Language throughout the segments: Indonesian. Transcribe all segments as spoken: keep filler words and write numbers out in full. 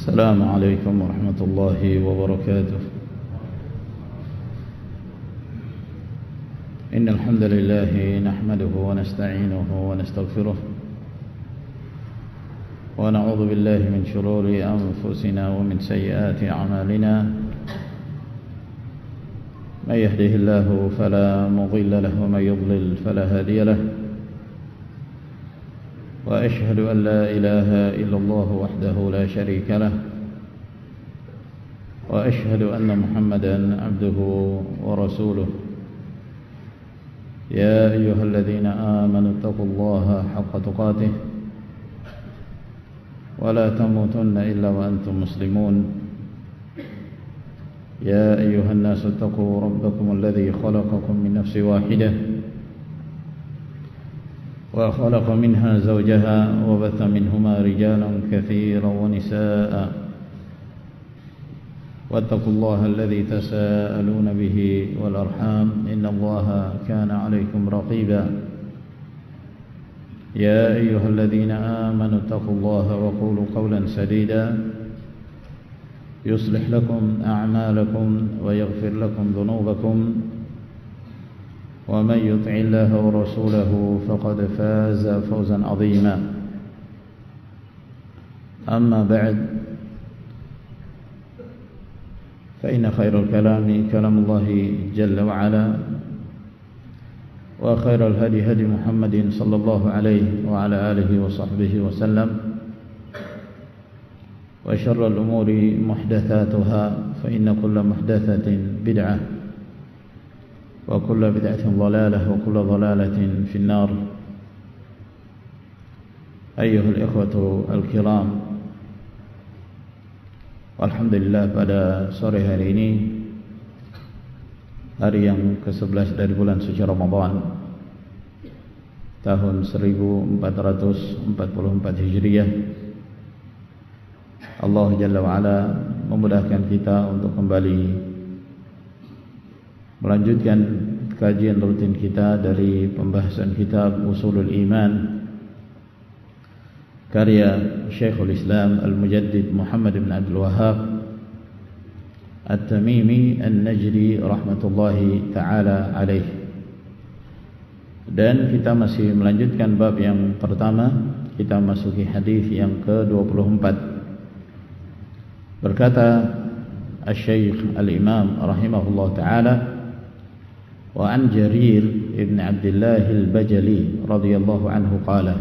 السلام عليكم ورحمة الله وبركاته. إن الحمد لله نحمده ونستعينه ونستغفره ونعوذ بالله من شرور أنفسنا ومن سيئات أعمالنا. من يهده الله فلا مضل له ومن يضلل فلا هادي له. وأشهد أن لا إله إلا الله وحده لا شريك له. وأشهد أن محمدا عبده ورسوله. يا أيها الذين آمنوا اتقوا الله حق تقاته ولا تموتن إلا وأنتم مسلمون. يا أيها الناس اتقوا ربكم الذي خلقكم من نفس واحدة وخلق منها زوجها وبث منهما رجالا كثيرا ونساء. واتقوا الله الذي تساءلون به والأرحام إن الله كان عليكم رقيبا. يا أيها الذين آمنوا اتقوا الله وقولوا قولا سديدا يصلح لكم أعمالكم ويغفر لكم ذنوبكم. ومن يطع الله ورسوله فقد فاز فوزا عظيما. أما بعد، فإن خير الكلام كلام الله جل وعلا، وخير الهدي هدي محمد صلى الله عليه وعلى آله وصحبه وسلم. وشر الأمور محدثاتها فإن كل محدثة بدعة وكل بدعة ضلالة وكل ضلالة في النار. أيها الإخوة الكرام, alhamdulillah pada sore hari ini, hari yang ke sebelas dari bulan suci Ramadan tahun seribu empat ratus empat puluh empat Hijriah, Allah Jalla wa'ala memudahkan kita untuk kembali melanjutkan kajian rutin kita dari pembahasan kitab Ushulul Iman karya Syekhul Islam Al-Mujaddid Muhammad bin Abdul Wahhab At-Tamimi An-Najdi rahmatullahi ta'ala alaih. Dan kita masih melanjutkan bab yang pertama. Kita masuki hadis yang ke dua puluh empat. Berkata Asy-Syaikh Al-Imam rahimahullah ta'ala, wa an Jarir ibn Abdullah al-Bajali radhiyallahu anhu qala,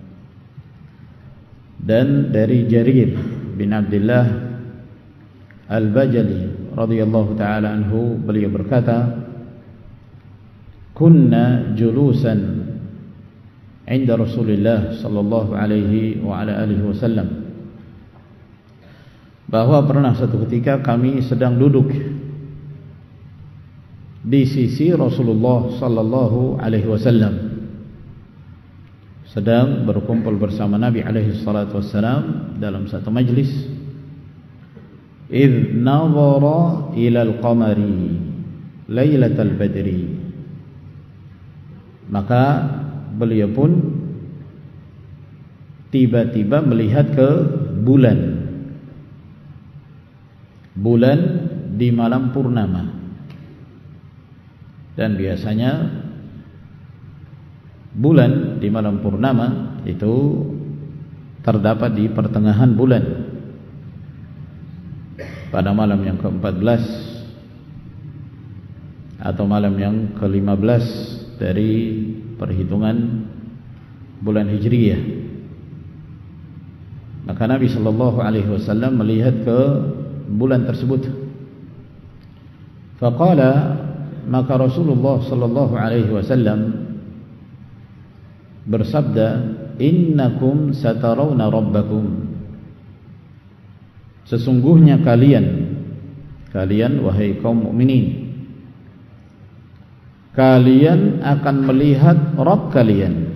dan dari Jarir bin Abdullah al-Bajali radhiyallahu ta'ala anhu, beliau berkata, kunna julusan inda Rasulillah sallallahu alaihi wa ala alihi wasallam, bahwa pernah satu ketika kami sedang duduk di sisi Rasulullah sallallahu alaihi wasallam, sedang berkumpul bersama Nabi alaihi salatu wassalam dalam satu majlis. Idh nazara ila al-qamari lailatal badri, maka beliau pun tiba-tiba melihat ke bulan bulan di malam purnama. Dan biasanya bulan di malam purnama itu terdapat di pertengahan bulan, pada malam yang ke empat belas atau malam yang ke lima belas dari perhitungan bulan Hijriyah. Maka Nabi sallallahu alaihi wasallam melihat ke bulan tersebut. Faqala, maka Rasulullah sallallahu alaihi wasallam bersabda, innakum satarawna rabbakum, sesungguhnya kalian kalian wahai kaum mukminin, kalian akan melihat Rabb kalian,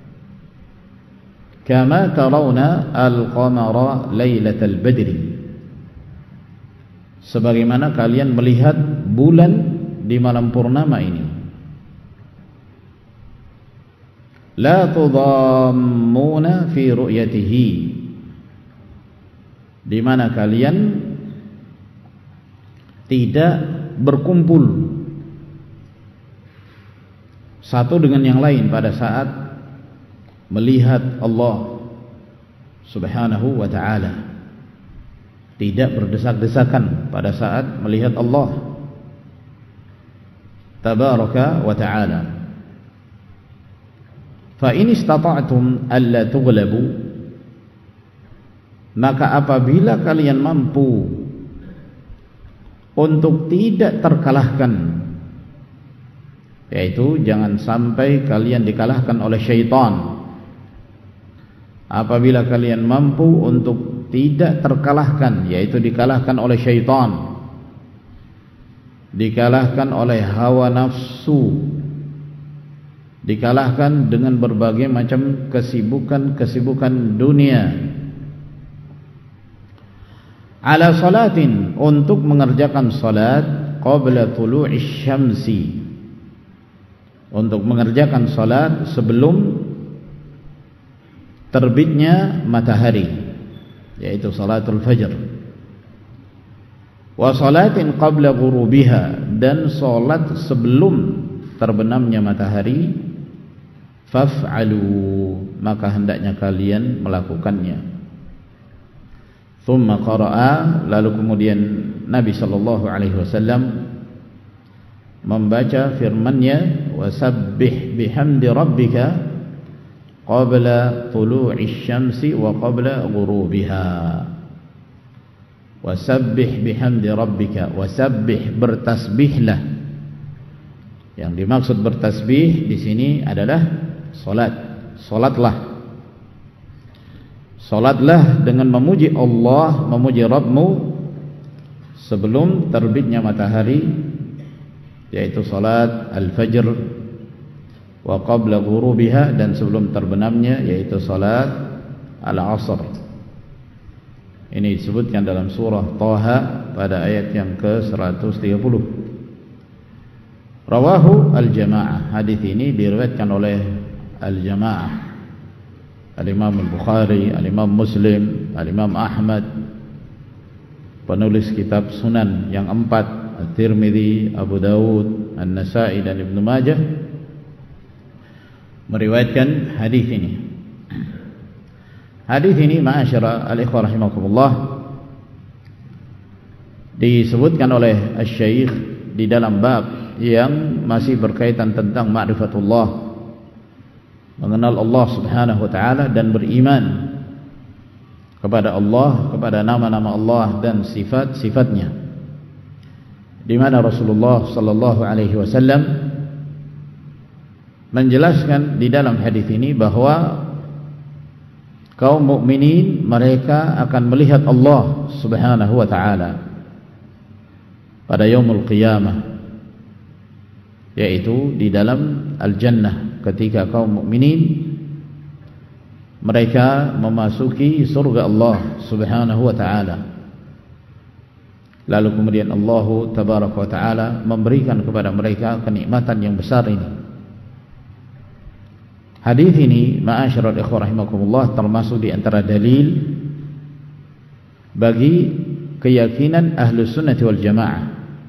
kama tarawna al-qamara lailatal badri, sebagaimana kalian melihat bulan di malam purnama ini. La tudammuna fi ru'yatihi, di mana kalian tidak berkumpul satu dengan yang lain pada saat melihat Allah Subhanahu wa ta'ala, tidak berdesak-desakan pada saat melihat Allah Tabaraka wa ta'ala. Fa in istata'tum alla tughlabu, maka apabila kalian mampu untuk tidak terkalahkan, yaitu jangan sampai kalian dikalahkan oleh syaitan. Apabila kalian mampu untuk tidak terkalahkan, yaitu dikalahkan oleh syaitan, dikalahkan oleh hawa nafsu, dikalahkan dengan berbagai macam kesibukan-kesibukan dunia, ala salatin, untuk mengerjakan salat qabla tulu'isy syamsi, untuk mengerjakan salat sebelum terbitnya matahari, yaitu salatul fajr, wa salatin qabla ghurubiha, dan salat sebelum terbenamnya matahari, faf'alu, maka hendaknya kalian melakukannya. Thumma qara'a, lalu kemudian Nabi sallallahu alaihi wasallam membaca firman-Nya, wasabbih bihamdi rabbika qabla tulu'isy syamsi wa qabla ghurubiha. Wasabbih bihamdi rabbika, wasabbih, bertasbihlah. Yang dimaksud bertasbih di sini adalah salat. Salatlah. Salatlah dengan memuji Allah, memuji Rabbmu sebelum terbitnya matahari, yaitu salat al-fajr, wa qabla ghurubiha, dan sebelum terbenamnya, yaitu salat al-asr. Ini disebutkan dalam surah Taha pada ayat yang ke seratus tiga puluh. Rawahu al-jamaah, hadis ini diriwayatkan oleh al-jamaah, Al-Imam Al-Bukhari, Al-Imam Muslim, Al-Imam Ahmad, penulis kitab Sunan yang empat, At-Tirmidzi, Abu Dawud, An-Nasa'i, dan Ibnu Majah, meriwayatkan hadis ini. Hadis ini, ma'asyara al-ikhwah rahimakumullah, disebutkan oleh Asy-Syaikh di dalam bab yang masih berkaitan tentang ma'rifatullah, mengenal Allah Subhanahu wa ta'ala dan beriman kepada Allah, kepada nama-nama Allah dan sifat-sifatnya, di mana Rasulullah sallallahu alaihi wasallam menjelaskan di dalam hadis ini bahwa kaum mukminin mereka akan melihat Allah Subhanahu wa ta'ala pada yaumul qiyamah, yaitu di dalam al-jannah, ketika kaum mukminin mereka memasuki surga Allah Subhanahu wa ta'ala. Lalu kemudian Allah Tabaraka wa ta'ala memberikan kepada mereka kenikmatan yang besar ini. Hadis ini, ma'asyiral ikhwah rahimakumullah, termasuk di antara dalil bagi keyakinan Ahlus Sunnah wal Jamaah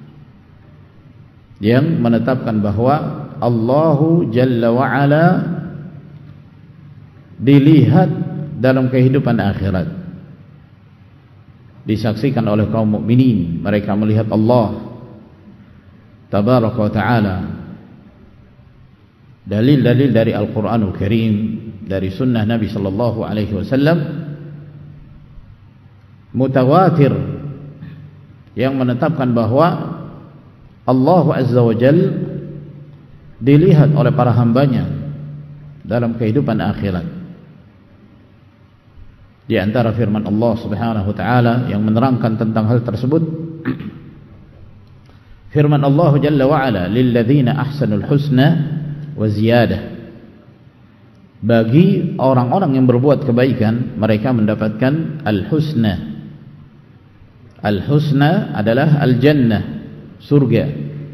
yang menetapkan bahwa Allahu Jalla wa'ala dilihat dalam kehidupan akhirat, disaksikan oleh kaum mukminin, mereka melihat Allah Tabaraka wa ta'ala. Dalil-dalil dari Al-Quranul Karim, dari sunnah Nabi sallallahu alaihi wasallam mutawatir yang menetapkan bahwa Allah Azza wa Jalla dilihat oleh para hambanya dalam kehidupan akhirat. Di antara firman Allah Subhanahu wa ta'ala yang menerangkan tentang hal tersebut, firman Allah Jalla wa ala, lilladzina ahsanul husna wa ziyadah, bagi orang-orang yang berbuat kebaikan mereka mendapatkan al-husna. Al-husna adalah al-jannah, surga,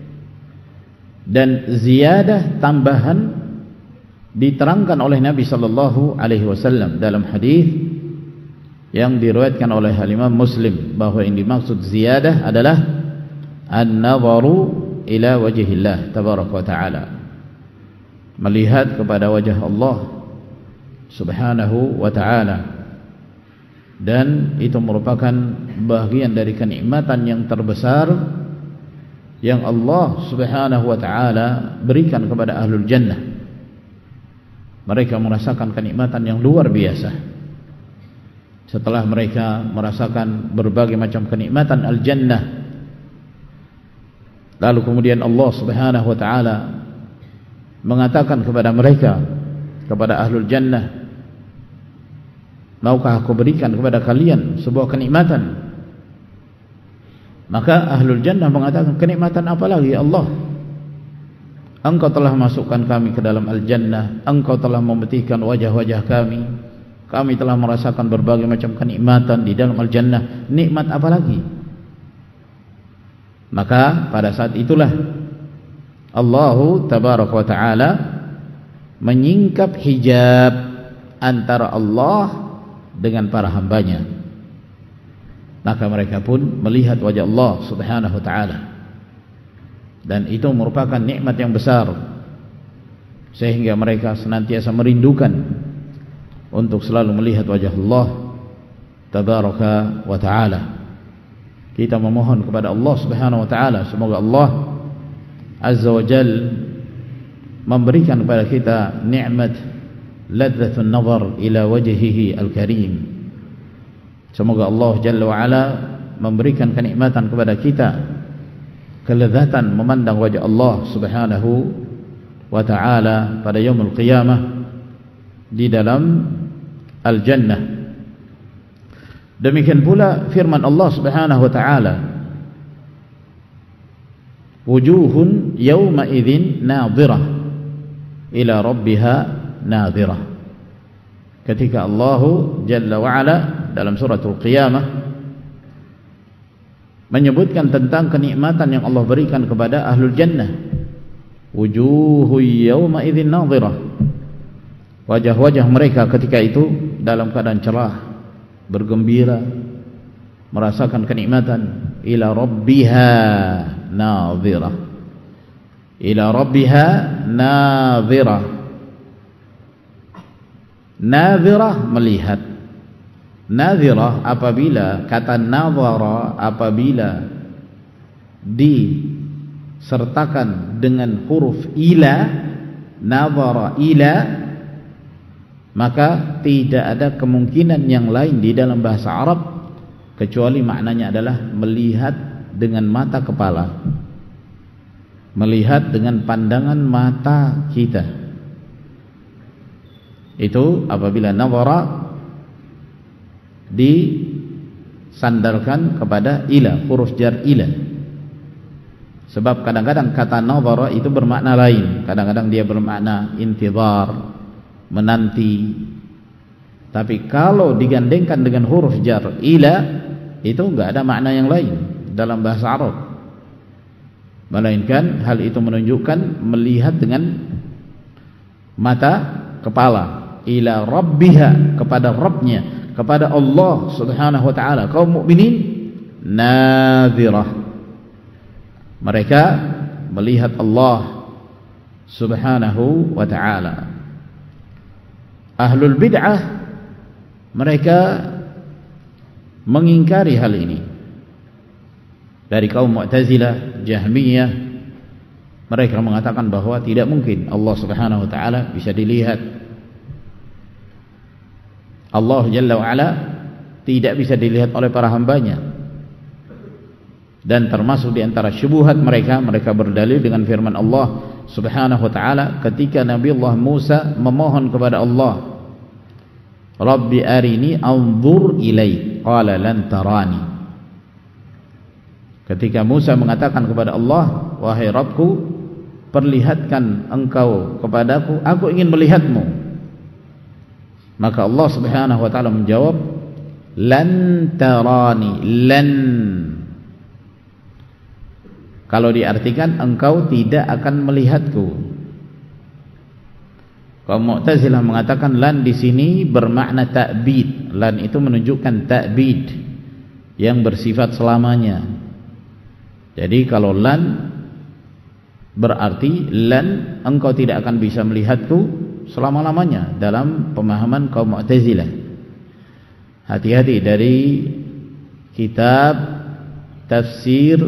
dan ziyadah, tambahan, diterangkan oleh Nabi sallallahu alaihi wasallam dalam hadis yang diriwayatkan oleh Imam Muslim bahwa yang dimaksud ziyadah adalah an-nadharu ila wajhillah tabaraka wa ta'ala, melihat kepada wajah Allah subhanahu wa ta'ala, dan itu merupakan bagian dari kenikmatan yang terbesar yang Allah subhanahu wa ta'ala berikan kepada ahlul jannah. Mereka merasakan kenikmatan yang luar biasa setelah mereka merasakan berbagai macam kenikmatan al-jannah. Lalu kemudian Allah subhanahu wa ta'ala mengatakan kepada mereka, kepada ahlul jannah, maukah aku berikan kepada kalian sebuah kenikmatan? Maka ahlul jannah mengatakan, kenikmatan apa lagi ya Allah? Engkau telah masukkan kami ke dalam al-jannah, engkau telah memutihkan wajah-wajah kami, kami telah merasakan berbagai macam kenikmatan di dalam al-jannah, nikmat apa lagi? Maka pada saat itulah Allah tabaraka wa ta'ala menyingkap hijab antara Allah dengan para hambanya. Maka mereka pun melihat wajah Allah subhanahu wa ta'ala, dan itu merupakan nikmat yang besar, sehingga mereka senantiasa merindukan untuk selalu melihat wajah Allah tabaraka wa ta'ala. Kita memohon kepada Allah subhanahu wa ta'ala, semoga Allah azza wa jal memberikan kepada kita nikmat ladzatun nazar ila wajhihi al-karim. Semoga Allah jalla wa ala memberikan kenikmatan kepada kita, kelezatan memandang wajah Allah subhanahu wa ta'ala pada yaumul qiyamah di dalam al-jannah. Demikian pula firman Allah subhanahu wa ta'ala, wujuhun yawma idzin nadhirah ila rabbiha nadhirah. Ketika Allah jalla wa ala dalam suratul qiyamah menyebutkan tentang kenikmatan yang Allah berikan kepada ahlul jannah, wujuhun yawma idzin nadhirah, wajah-wajah mereka ketika itu dalam keadaan cerah, bergembira, merasakan kenikmatan. Ila rabbiha nadhirah, ila rabbiha nadhirah. Nadhirah melihat. Nadhirah apabila kata nadhara apabila disertakan dengan huruf ila, nadhara ila, maka tidak ada kemungkinan yang lain di dalam bahasa Arab kecuali maknanya adalah melihat dengan mata kepala, melihat dengan pandangan mata kita. Itu apabila nadhara disandarkan kepada ila, huruf jar ila. Sebab kadang-kadang kata nadhara itu bermakna lain, kadang-kadang dia bermakna intizar, menanti. Tapi kalau digandengkan dengan huruf jar ila, itu enggak ada makna yang lain dalam bahasa Arab, melainkan hal itu menunjukkan melihat dengan mata kepala. Ila rabbiha, kepada Rabbnya, kepada Allah subhanahu wa ta'ala. Kaum mukminin nadhirah, mereka melihat Allah subhanahu wa ta'ala. Ahlul bid'ah mereka mengingkari hal ini. Dari kaum Mu'tazilah, Jahmiyah, mereka mengatakan bahwa tidak mungkin Allah subhanahu wa ta'ala bisa dilihat. Allah jalla wa ala tidak bisa dilihat oleh para hambanya. Dan termasuk di antara syubhat mereka, mereka berdalil dengan firman Allah subhanahu wa ta'ala ketika Nabi Allah Musa memohon kepada Allah, Rabbi arini anzur ilaik, qala lan tarani. Ketika Musa mengatakan kepada Allah, wahai Rabbku, perlihatkan engkau kepadaku, aku ingin melihatmu. Maka Allah subhanahu wa ta'ala menjawab, lan tarani, lan, kalau diartikan engkau tidak akan melihatku. Kaum Mu'tazilah mengatakan lan di sini bermakna ta'bid. Lan itu menunjukkan ta'bid yang bersifat selamanya. Jadi kalau lan berarti lan engkau tidak akan bisa melihatku selama-lamanya dalam pemahaman kaum Mu'tazilah. Hati-hati dari kitab tafsir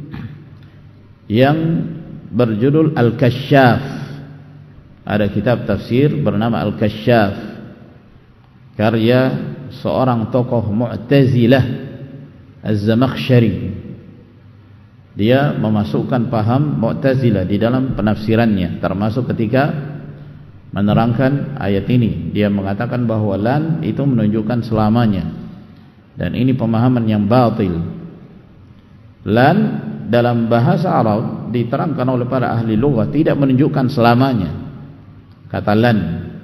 yang berjudul Al-Kasyaf. Ada kitab tafsir bernama Al-Kasyaf, karya seorang tokoh Mu'tazilah Az-Zamakhsyari. Dia memasukkan paham Mu'tazilah di dalam penafsirannya, termasuk ketika menerangkan ayat ini. Dia mengatakan bahwa lan itu menunjukkan selamanya, dan ini pemahaman yang batil. Lan dalam bahasa Arab diterangkan oleh para ahli lugah tidak menunjukkan selamanya. Kata lan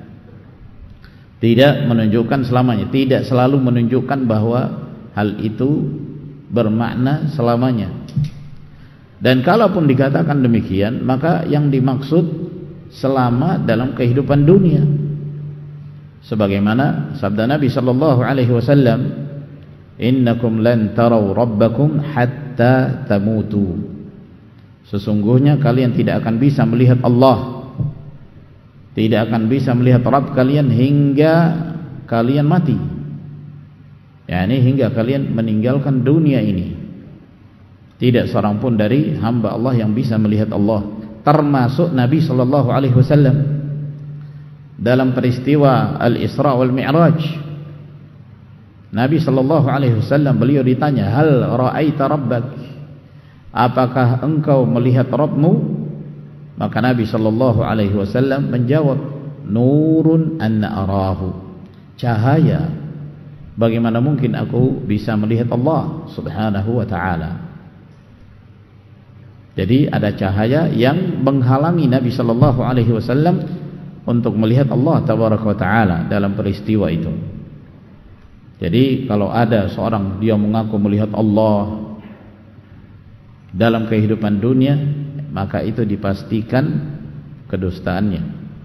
tidak menunjukkan selamanya, tidak selalu menunjukkan bahwa hal itu bermakna selamanya. Dan kalaupun dikatakan demikian, maka yang dimaksud selama dalam kehidupan dunia, sebagaimana sabda Nabi sallallahu alaihi wasallam, innakum lan taraw rabbakum hatta tamutu. Sesungguhnya kalian tidak akan bisa melihat Allah, tidak akan bisa melihat Rabb kalian hingga kalian mati, yakni hingga kalian meninggalkan dunia ini. Tidak seorang pun dari hamba Allah yang bisa melihat Allah, termasuk Nabi sallallahu alaihi wasallam. Dalam peristiwa Al-Isra wal Mi'raj, Nabi sallallahu alaihi wasallam beliau ditanya, hal ra'aita rabbak, apakah engkau melihat Rabbmu? Maka Nabi sallallahu alaihi wasallam menjawab, nurun anna arahu, cahaya, bagaimana mungkin aku bisa melihat Allah subhanahu wa ta'ala. Jadi ada cahaya yang menghalangi Nabi sallallahu alaihi wasallam untuk melihat Allah tabaraka wa ta'ala dalam peristiwa itu. Jadi kalau ada seorang dia mengaku melihat Allah dalam kehidupan dunia, maka itu dipastikan kedustaannya.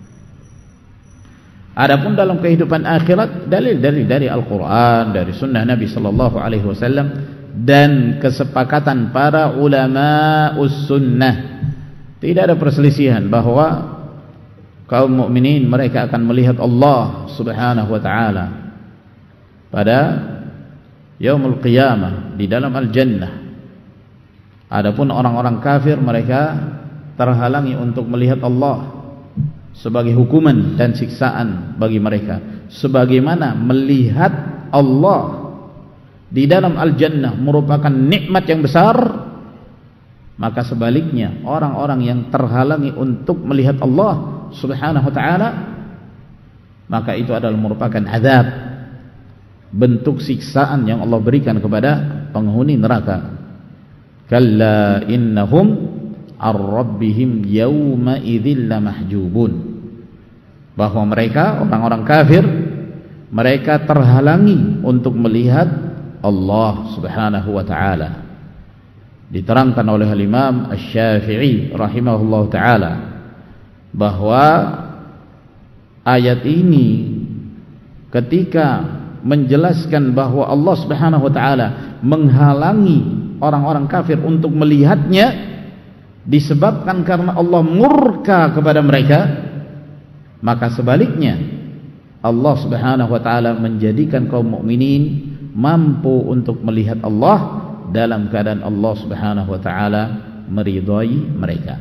Adapun dalam kehidupan akhirat, dalil-dalil dari Al-Quran, dari Sunnah Nabi Sallallahu Alaihi Wasallam, dan kesepakatan para ulama us-sunnah, tidak ada perselisihan bahwa kaum mukminin mereka akan melihat Allah Subhanahu Wa Taala pada Yaumul Qiyamah di dalam Al-Jannah. Adapun orang-orang kafir mereka terhalangi untuk melihat Allah sebagai hukuman dan siksaan bagi mereka. Sebagaimana melihat Allah di dalam Al-Jannah merupakan nikmat yang besar, maka sebaliknya orang-orang yang terhalangi untuk melihat Allah Subhanahu wa ta'ala, maka itu adalah merupakan azab, bentuk siksaan yang Allah berikan kepada penghuni neraka. Kalla innahum ar-rabbihim yawma idzil lamahjubun, bahwa mereka orang-orang kafir mereka terhalangi untuk melihat Allah Subhanahu wa taala. Diterangkan oleh Imam Asy-Syafi'i rahimahullah taala bahwa ayat ini ketika menjelaskan bahwa Allah Subhanahu wa taala menghalangi orang-orang kafir untuk melihatnya disebabkan karena Allah murka kepada mereka, maka sebaliknya Allah Subhanahu wa taala menjadikan kaum mukminin mampu untuk melihat Allah dalam keadaan Allah Subhanahu wa taala meridhai mereka.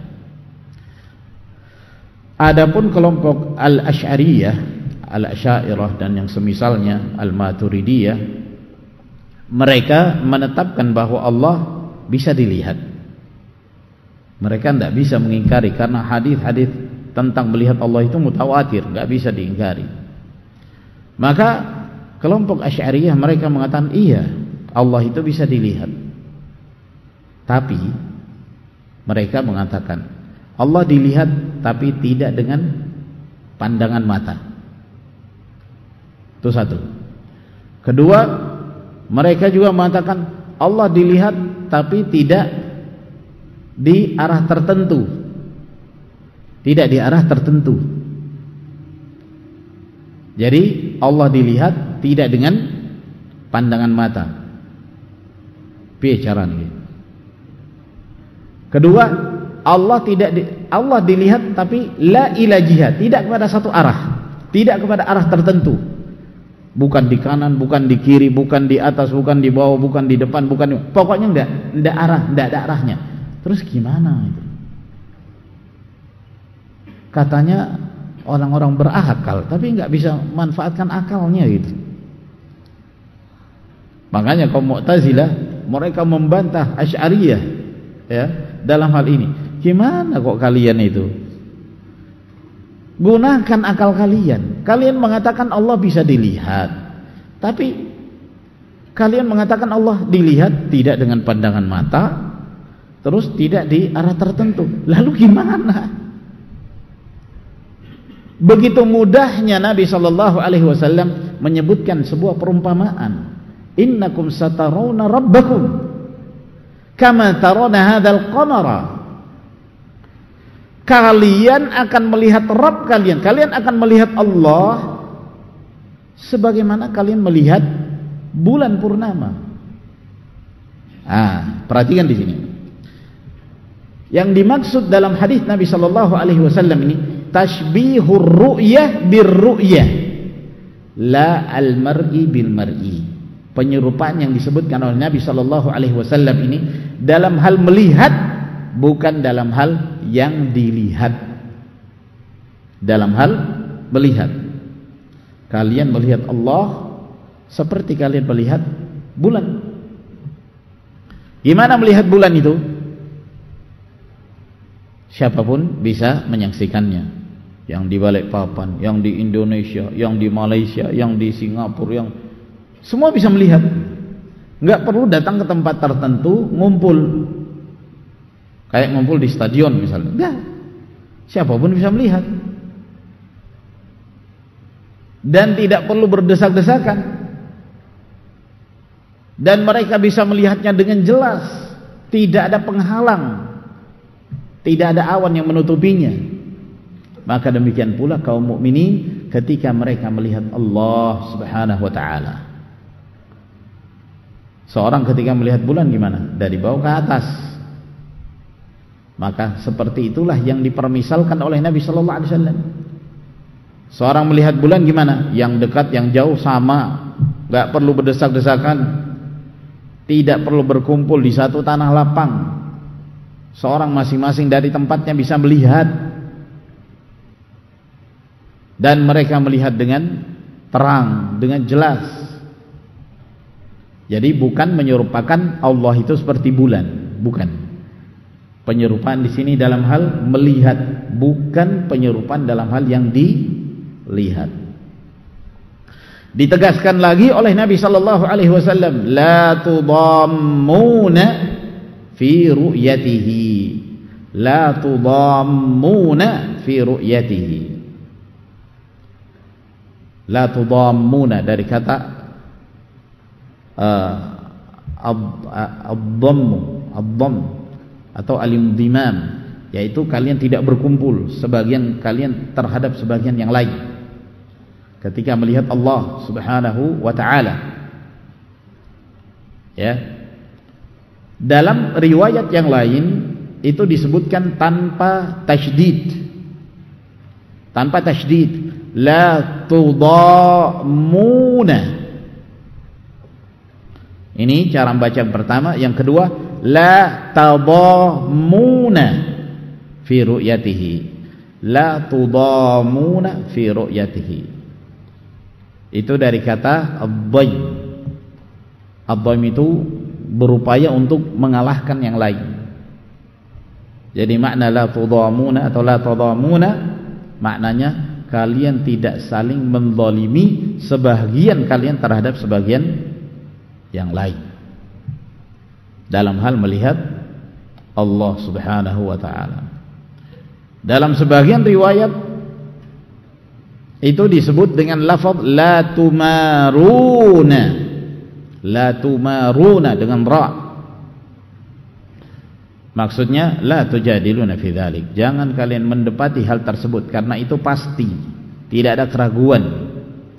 Adapun kelompok Al-Asy'ariyah, Al-Asy'ariyah dan yang semisalnya, Al-Maturidiyah, mereka menetapkan bahwa Allah bisa dilihat. Mereka tidak bisa mengingkari karena hadis-hadis tentang melihat Allah itu mutawatir, tidak bisa diingkari. Maka kelompok Asy'ariyah mereka mengatakan iya, Allah itu bisa dilihat. Tapi mereka mengatakan Allah dilihat tapi tidak dengan pandangan mata. Itu satu. Kedua, mereka juga mengatakan Allah dilihat tapi tidak di arah tertentu. Tidak di arah tertentu. Jadi Allah dilihat tidak dengan pandangan mata. Piye carane? Kedua, Allah tidak di, Allah dilihat tapi la ila jihad, tidak kepada satu arah, tidak kepada arah tertentu. Bukan di kanan, bukan di kiri, bukan di atas, bukan di bawah, bukan di depan, bukan di, pokoknya enggak, enggak arah, enggak ada arahnya. Terus gimana itu? Katanya orang-orang berakal, tapi enggak bisa manfaatkan akalnya gitu. Makanya kaum Mu'tazilah mereka membantah Asy'ariyah ya dalam hal ini. Gimana kok kalian itu? Gunakan akal kalian. Kalian mengatakan Allah bisa dilihat, tapi kalian mengatakan Allah dilihat tidak dengan pandangan mata, terus tidak di arah tertentu. Lalu gimana? Begitu mudahnya Nabi Shallallahu Alaihi Wasallam menyebutkan sebuah perumpamaan. Innakum satarawna rabbakum kama tarawna hadzal qamara. Kalian akan melihat Rabb kalian, kalian akan melihat Allah sebagaimana kalian melihat bulan purnama. Ah, perhatikan di sini. Yang dimaksud dalam hadis Nabi Shallallahu Alaihi Wasallam ini tashbihur ru'yah birru'yah, la al-mar'i bil mar'i. Penyerupaan yang disebutkan oleh Nabi Shallallahu Alaihi Wasallam ini dalam hal melihat, bukan dalam hal yang dilihat. Dalam hal melihat, kalian melihat Allah seperti kalian melihat bulan. Gimana melihat bulan itu? Siapapun bisa menyaksikannya. Yang di Balikpapan, yang di Indonesia, yang di Malaysia, yang di Singapura, yang semua bisa melihat. Enggak perlu datang ke tempat tertentu ngumpul. Kayak ngumpul di stadion misalnya. Enggak. Siapapun bisa melihat. Dan tidak perlu berdesak-desakan. Dan mereka bisa melihatnya dengan jelas. Tidak ada penghalang. Tidak ada awan yang menutupinya. Maka demikian pula kaum mukminin ketika mereka melihat Allah Subhanahu wa taala. Seorang ketika melihat bulan gimana? Dari bawah ke atas. Maka seperti itulah yang dipermisalkan oleh Nabi Sallallahu Alaihi Wasallam. Seorang melihat bulan gimana? Yang dekat, yang jauh sama, nggak perlu berdesak-desakan, tidak perlu berkumpul di satu tanah lapang. Seorang masing-masing dari tempatnya bisa melihat, dan mereka melihat dengan terang, dengan jelas. Jadi bukan menyerupakan Allah itu seperti bulan, bukan. Penyerupaan di sini dalam hal melihat, bukan penyerupaan dalam hal yang dilihat. Ditegaskan lagi oleh Nabi Sallallahu Alaihi Wasallam, la tudammuna fi ru'yatihi, la tudammuna fi ru'yatihi. La tudammuna dari kata uh, ad-dhammu, ad-dhamm atau al-indimam, yaitu kalian tidak berkumpul sebagian kalian terhadap sebagian yang lain ketika melihat Allah Subhanahu wa taala. Ya. Dalam riwayat yang lain itu disebutkan tanpa tasydid. Tanpa tasydid, la tudammuna. Ini cara membaca yang pertama. Yang kedua, la tadammuna fi ru'yatihi, la tudammuna fi ru'yatihi. Itu dari kata ad-dhaym. Ad-dhaym itu berupaya untuk mengalahkan yang lain. Jadi makna la tudammuna atau la tadammuna maknanya kalian tidak saling menzalimi sebagian kalian terhadap sebagian yang lain dalam hal melihat Allah Subhanahu wa taala. Dalam sebagian riwayat itu disebut dengan lafaz la tumaruna, la tumaruna dengan ra. Maksudnya la tujadiluna fi dzalik, jangan kalian mendepati hal tersebut karena itu pasti, tidak ada keraguan.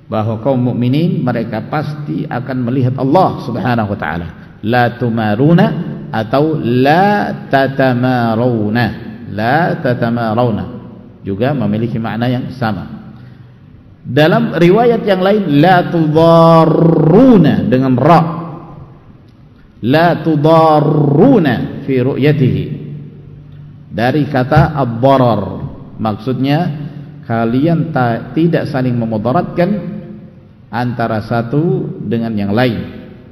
bahwa kaum mukminin mereka pasti akan melihat Allah Subhanahu wa taala. La tumaruna atau la tatamaruna. La tatamaruna juga memiliki makna yang sama. Dalam riwayat yang lain la tudarruna dengan ra. La tudarruna fi ru'yatihi. Dari kata ad-darar, maksudnya kalian ta, tidak saling memudaratkan antara satu dengan yang lain.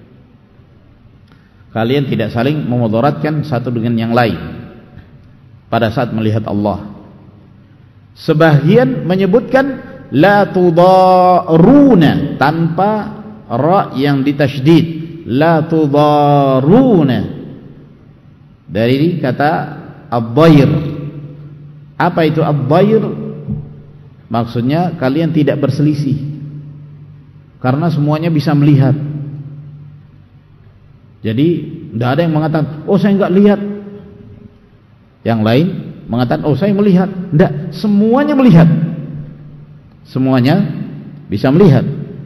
Kalian tidak saling memudaratkan satu dengan yang lain pada saat melihat Allah. Sebagian menyebutkan la tudaruna tanpa ra yang ditasydid, la tudaruna dari kata ad-dair. Apa itu ad-dair? Maksudnya kalian tidak berselisih karena semuanya bisa melihat. Jadi tidak ada yang mengatakan oh saya enggak lihat, yang lain mengatakan oh saya melihat. Tidak, semuanya melihat, semuanya bisa melihat.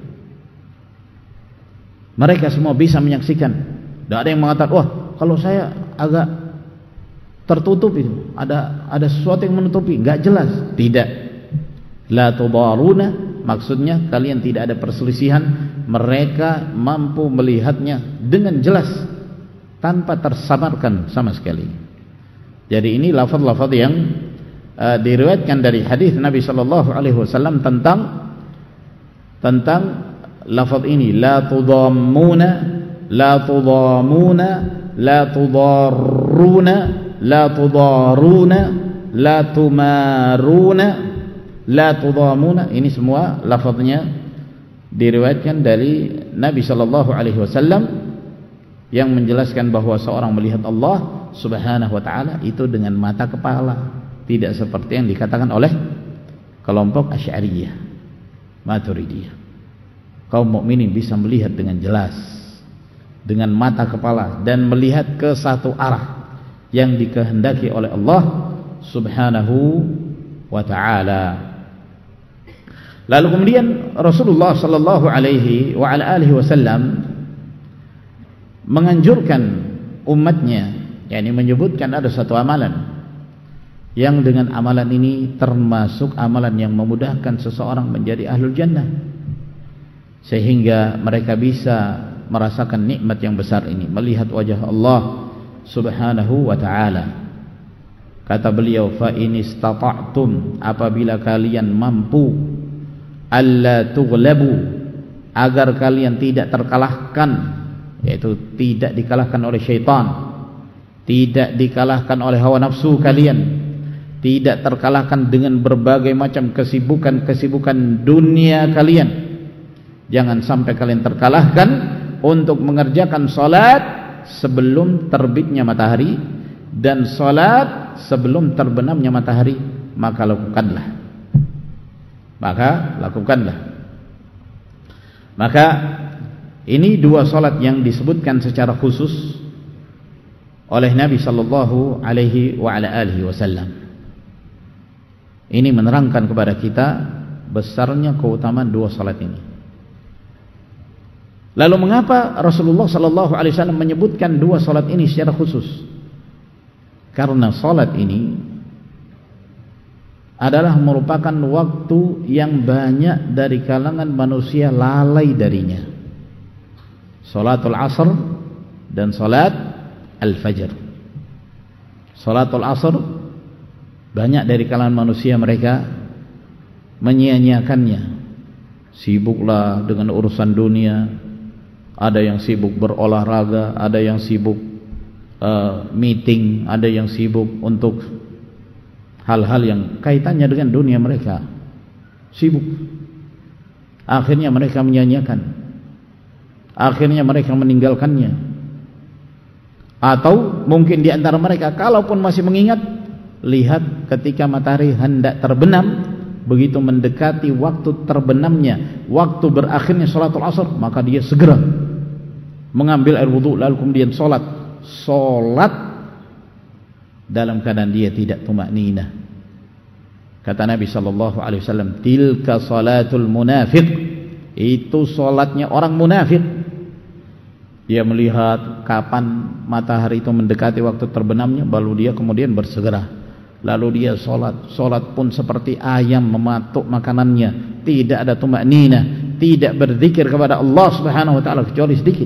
Mereka semua bisa menyaksikan. Tidak ada yang mengatakan wah kalau saya agak tertutup itu ada ada sesuatu yang menutupi, enggak jelas. Tidak. La tudaruna maksudnya kalian tidak ada perselisihan, mereka mampu melihatnya dengan jelas tanpa tersamarkan sama sekali. Jadi ini lafaz-lafaz yang uh, diriwayatkan dari hadis Nabi sallallahu alaihi wasallam tentang tentang lafaz ini, la tudammuna, la tudamuna, la tudarruna, la tudaruna, la tumaruna, la tudamuna. Ini semua lafaznya diriwayatkan dari Nabi sallallahu alaihi wasallam yang menjelaskan bahwa seorang melihat Allah Subhanahu wa taala itu dengan mata kepala, tidak seperti yang dikatakan oleh kelompok Asy'ariyah, Maturidiyah. Kaum mukminin bisa melihat dengan jelas dengan mata kepala dan melihat ke satu arah yang dikehendaki oleh Allah Subhanahu wa taala. Lalu kemudian Rasulullah sallallahu alaihi wa ala alihi wasallam menganjurkan umatnya, yakni menyebutkan ada satu amalan yang dengan amalan ini termasuk amalan yang memudahkan seseorang menjadi ahlul jannah, sehingga mereka bisa merasakan nikmat yang besar ini, melihat wajah Allah Subhanahu wa ta'ala. Kata beliau, fa in istata'tum, apabila kalian mampu, alla tughlabu, agar kalian tidak terkalahkan, yaitu tidak dikalahkan oleh syaitan, tidak dikalahkan oleh hawa nafsu kalian, tidak terkalahkan dengan berbagai macam kesibukan-kesibukan dunia kalian. Jangan sampai kalian terkalahkan untuk mengerjakan salat sebelum terbitnya matahari dan salat sebelum terbenamnya matahari, maka lakukanlah. Maka lakukanlah. Maka ini dua salat yang disebutkan secara khusus oleh Nabi sallallahu alaihi wa ala alihi wasallam. Ini menerangkan kepada kita besarnya keutamaan dua salat ini. Lalu mengapa Rasulullah sallallahu alaihi wasallam menyebutkan dua salat ini secara khusus? Karena salat ini adalah merupakan waktu yang banyak dari kalangan manusia lalai darinya. Salatul asr dan salat al-fajr. Salatul asr banyak dari kalangan manusia mereka menyia-nyiakannya. Sibuklah dengan urusan dunia. Ada yang sibuk berolahraga, ada yang sibuk uh, meeting, ada yang sibuk untuk hal-hal yang kaitannya dengan dunia mereka. Sibuk. Akhirnya mereka menyia-nyiakan. Akhirnya mereka meninggalkannya. Atau mungkin di antara mereka kalaupun masih mengingat, lihat ketika matahari hendak terbenam, begitu mendekati waktu terbenamnya, waktu berakhirnya salatul asar, maka dia segera mengambil air wudu lalu kemudian salat. Salat dalam keadaan dia tidak tumakninah. Kata Nabi sallallahu alaihi wasallam, tilka salatul munafiq, Itu salatnya orang munafik. Dia melihat kapan matahari itu mendekati waktu terbenamnya, lalu dia kemudian bersegera, lalu dia salat. Salat pun seperti ayam mematuk makanannya, tidak ada tumakninah, tidak berzikir kepada Allah Subhanahu wa taala kecuali sedikit.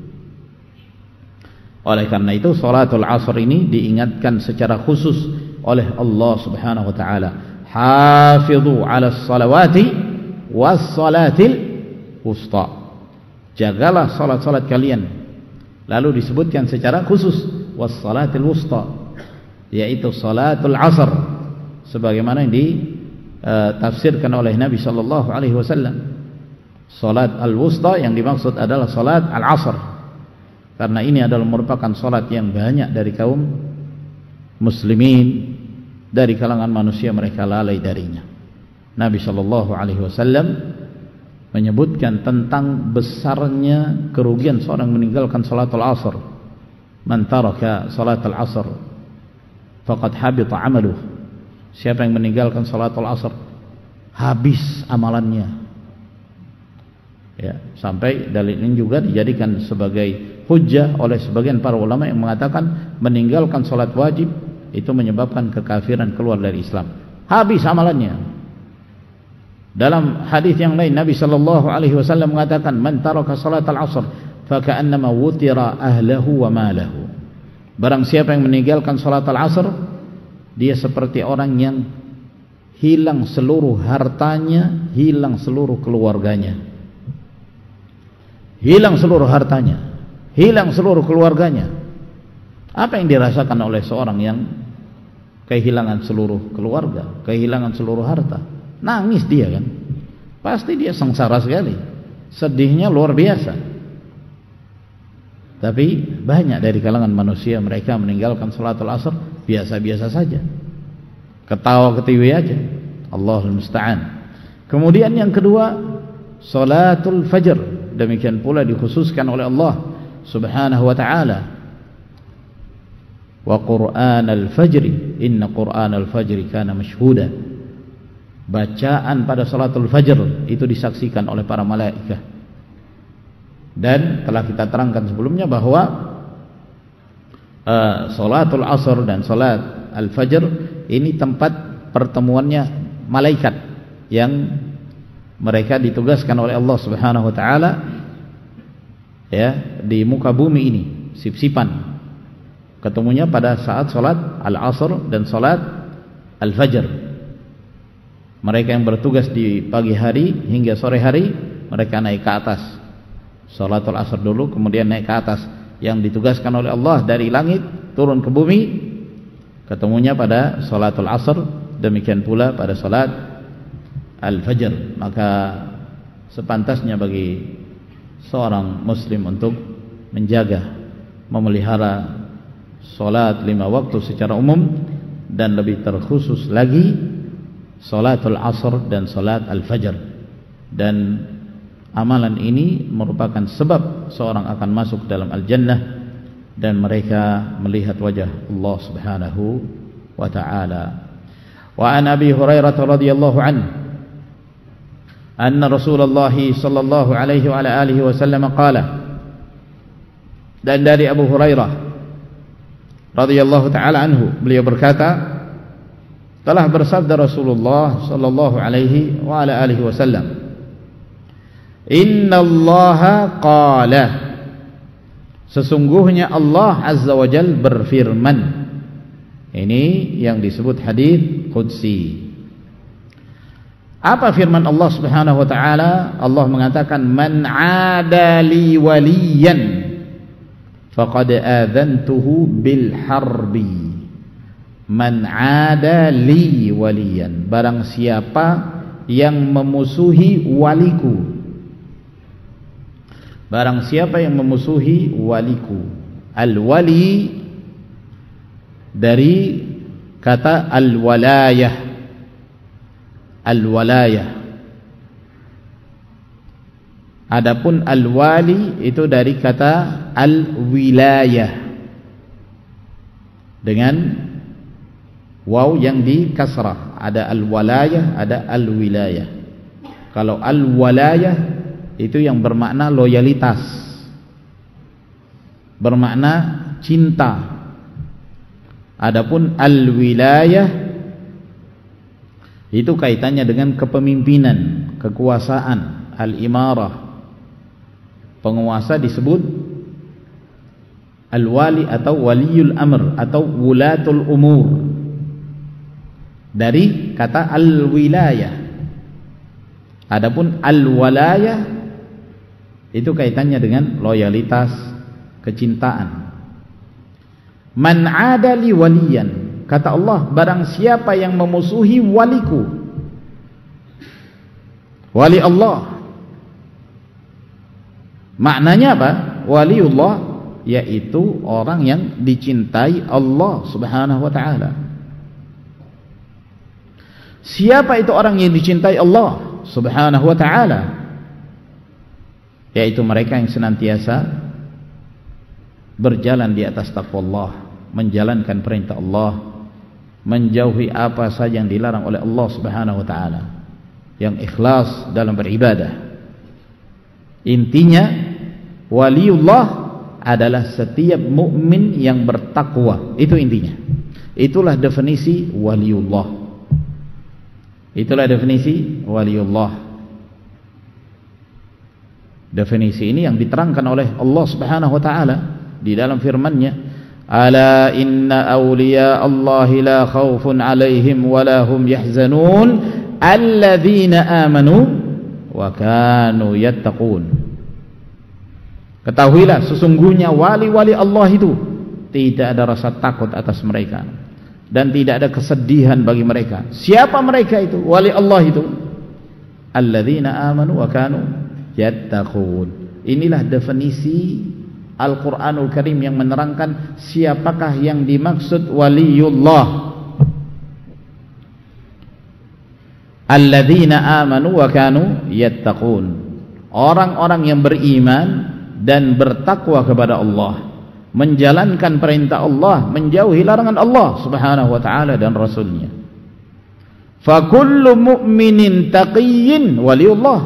Oleh karena itu salatul asr ini diingatkan secara khusus oleh Allah Subhanahu wa taala, hafizu 'alas salawati was salatil wusta. Jagalah salat-salat kalian. Lalu disebutkan secara khusus was salatil wusta, yaitu salatul asr, sebagaimana yang ditafsirkan oleh Nabi sallallahu alaihi wasallam. Salat al-wusta yang dimaksud adalah salat al-asr, karena ini adalah merupakan salat yang banyak dari kaum muslimin, dari kalangan manusia mereka lalai darinya. Nabi sallallahu alaihi wasallam menyebutkan tentang besarnya kerugian seorang meninggalkan salatul asr. Man taraka salatul asr faqad habita amaluh. Siapa yang meninggalkan salatul asr, habis amalannya. Ya, sampai dalil ini juga dijadikan sebagai hujjah oleh sebagian para ulama yang mengatakan meninggalkan salat wajib itu menyebabkan kekafiran, keluar dari Islam. Habis amalannya. Dalam hadis yang lain Nabi sallallahu alaihi wasallam mengatakan, "Man taraka salatal asr fa ka'annama wutira ahlahu wa malahu." Barang siapa yang meninggalkan salatal asr, dia seperti orang yang hilang seluruh hartanya, hilang seluruh keluarganya. Hilang seluruh hartanya, hilang seluruh keluarganya. Apa yang dirasakan oleh seorang yang kehilangan seluruh keluarga, kehilangan seluruh harta? Nangis dia kan, pasti dia sengsara sekali, sedihnya luar biasa. Tapi banyak dari kalangan manusia mereka meninggalkan salatul asr biasa-biasa saja, ketawa ketiwi aja. Allahul musta'an. Kemudian yang kedua, salatul fajr. Demikian pula dikhususkan oleh Allah Subhanahu wa ta'ala, wa qur'anal fajri inna qur'anal fajri kana mashhuda. Bacaan pada salatul fajr itu disaksikan oleh para malaikat. Dan telah kita terangkan sebelumnya bahwa uh, salatul asr dan salat al-fajr ini tempat pertemuannya malaikat yang mereka ditugaskan oleh Allah Subhanahu wa taala ya di muka bumi ini, sip-sipan. Ketemunya pada saat salat al-asr dan salat al-fajr. Mereka yang bertugas di pagi hari hingga sore hari, mereka naik ke atas. Salatul asr dulu, kemudian naik ke atas. Yang ditugaskan oleh Allah dari langit turun ke bumi, ketemunya pada salatul asr, demikian pula pada salat al-fajr. Maka sepantasnya bagi seorang muslim untuk menjaga, memelihara salat lima waktu secara umum, dan lebih terkhusus lagi salatul asr dan salat al-fajr. Dan amalan ini merupakan sebab seorang akan masuk dalam al-jannah dan mereka melihat wajah Allah Subhanahu wa ta'ala. Wa an Abi Hurairah radhiyallahu anhu anna Rasulullah sallallahu alaihi wa ala alihi wasallam qala, dan dari Abu Hurairah radhiyallahu taala anhu, beliau berkata, telah bersabda Rasulullah sallallahu alaihi wa ala alihi wasallam, innallaha qala, sesungguhnya Allah azza wa jalla berfirman. Ini yang disebut hadis qudsi. Apa firman Allah Subhanahu wa taala? Allah mengatakan, man 'ada li waliyan faqad adzantuhu bil harbi. Man 'ada li waliyan, barang siapa yang memusuhi waliku. Barang siapa yang memusuhi waliku. Al-wali dari kata al-walayah. Al-walayah. Adapun al-wali itu dari kata al-wilayah dengan waw yang di kasrah. Ada al-walayah, ada al-wilayah. Kalau al-walayah itu yang bermakna loyalitas, bermakna cinta. Adapun al-wilayah itu kaitannya dengan kepemimpinan, kekuasaan, al-imarah. Penguasa disebut al-wali atau waliyul amr atau wulatul umur, dari kata al-wilayah. Adapun al-walayah itu kaitannya dengan loyalitas, kecintaan. Man adali waliyan, kata Allah, barang siapa yang memusuhi waliku, wali Allah. Maknanya apa? Waliullah yaitu orang yang dicintai Allah Subhanahu wa taala. Siapa itu orang yang dicintai Allah Subhanahu wa taala? Yaitu mereka yang senantiasa berjalan di atas taqwa Allah, menjalankan perintah Allah, menjauhi apa saja yang dilarang oleh Allah Subhanahu wa taala, yang ikhlas dalam beribadah. Intinya waliullah adalah setiap mukmin yang bertakwa. Itu intinya. Itulah definisi waliullah. Itulah definisi waliullah. Definisi ini yang diterangkan oleh Allah Subhanahu wa taala di dalam firman-Nya, ala inna awliya Allahi la khaufun alaihim wa la hum yahzanun alladzina amanu wa kanu yattaqun. Ketahuilah, sesungguhnya wali-wali Allah itu tidak ada rasa takut atas mereka dan tidak ada kesedihan bagi mereka. Siapa mereka itu? Wali Allah itu alladzina amanu wa kanu yattaqun. Inilah definisi Al-Quranul Karim yang menerangkan siapakah yang dimaksud waliullah. Alladzina amanu wa kanu yattaqun, orang-orang yang beriman dan bertakwa kepada Allah, menjalankan perintah Allah, menjauhi larangan Allah Subhanahu wa taala dan Rasulnya. Fa kullu mu'minin taqiyyin waliullah,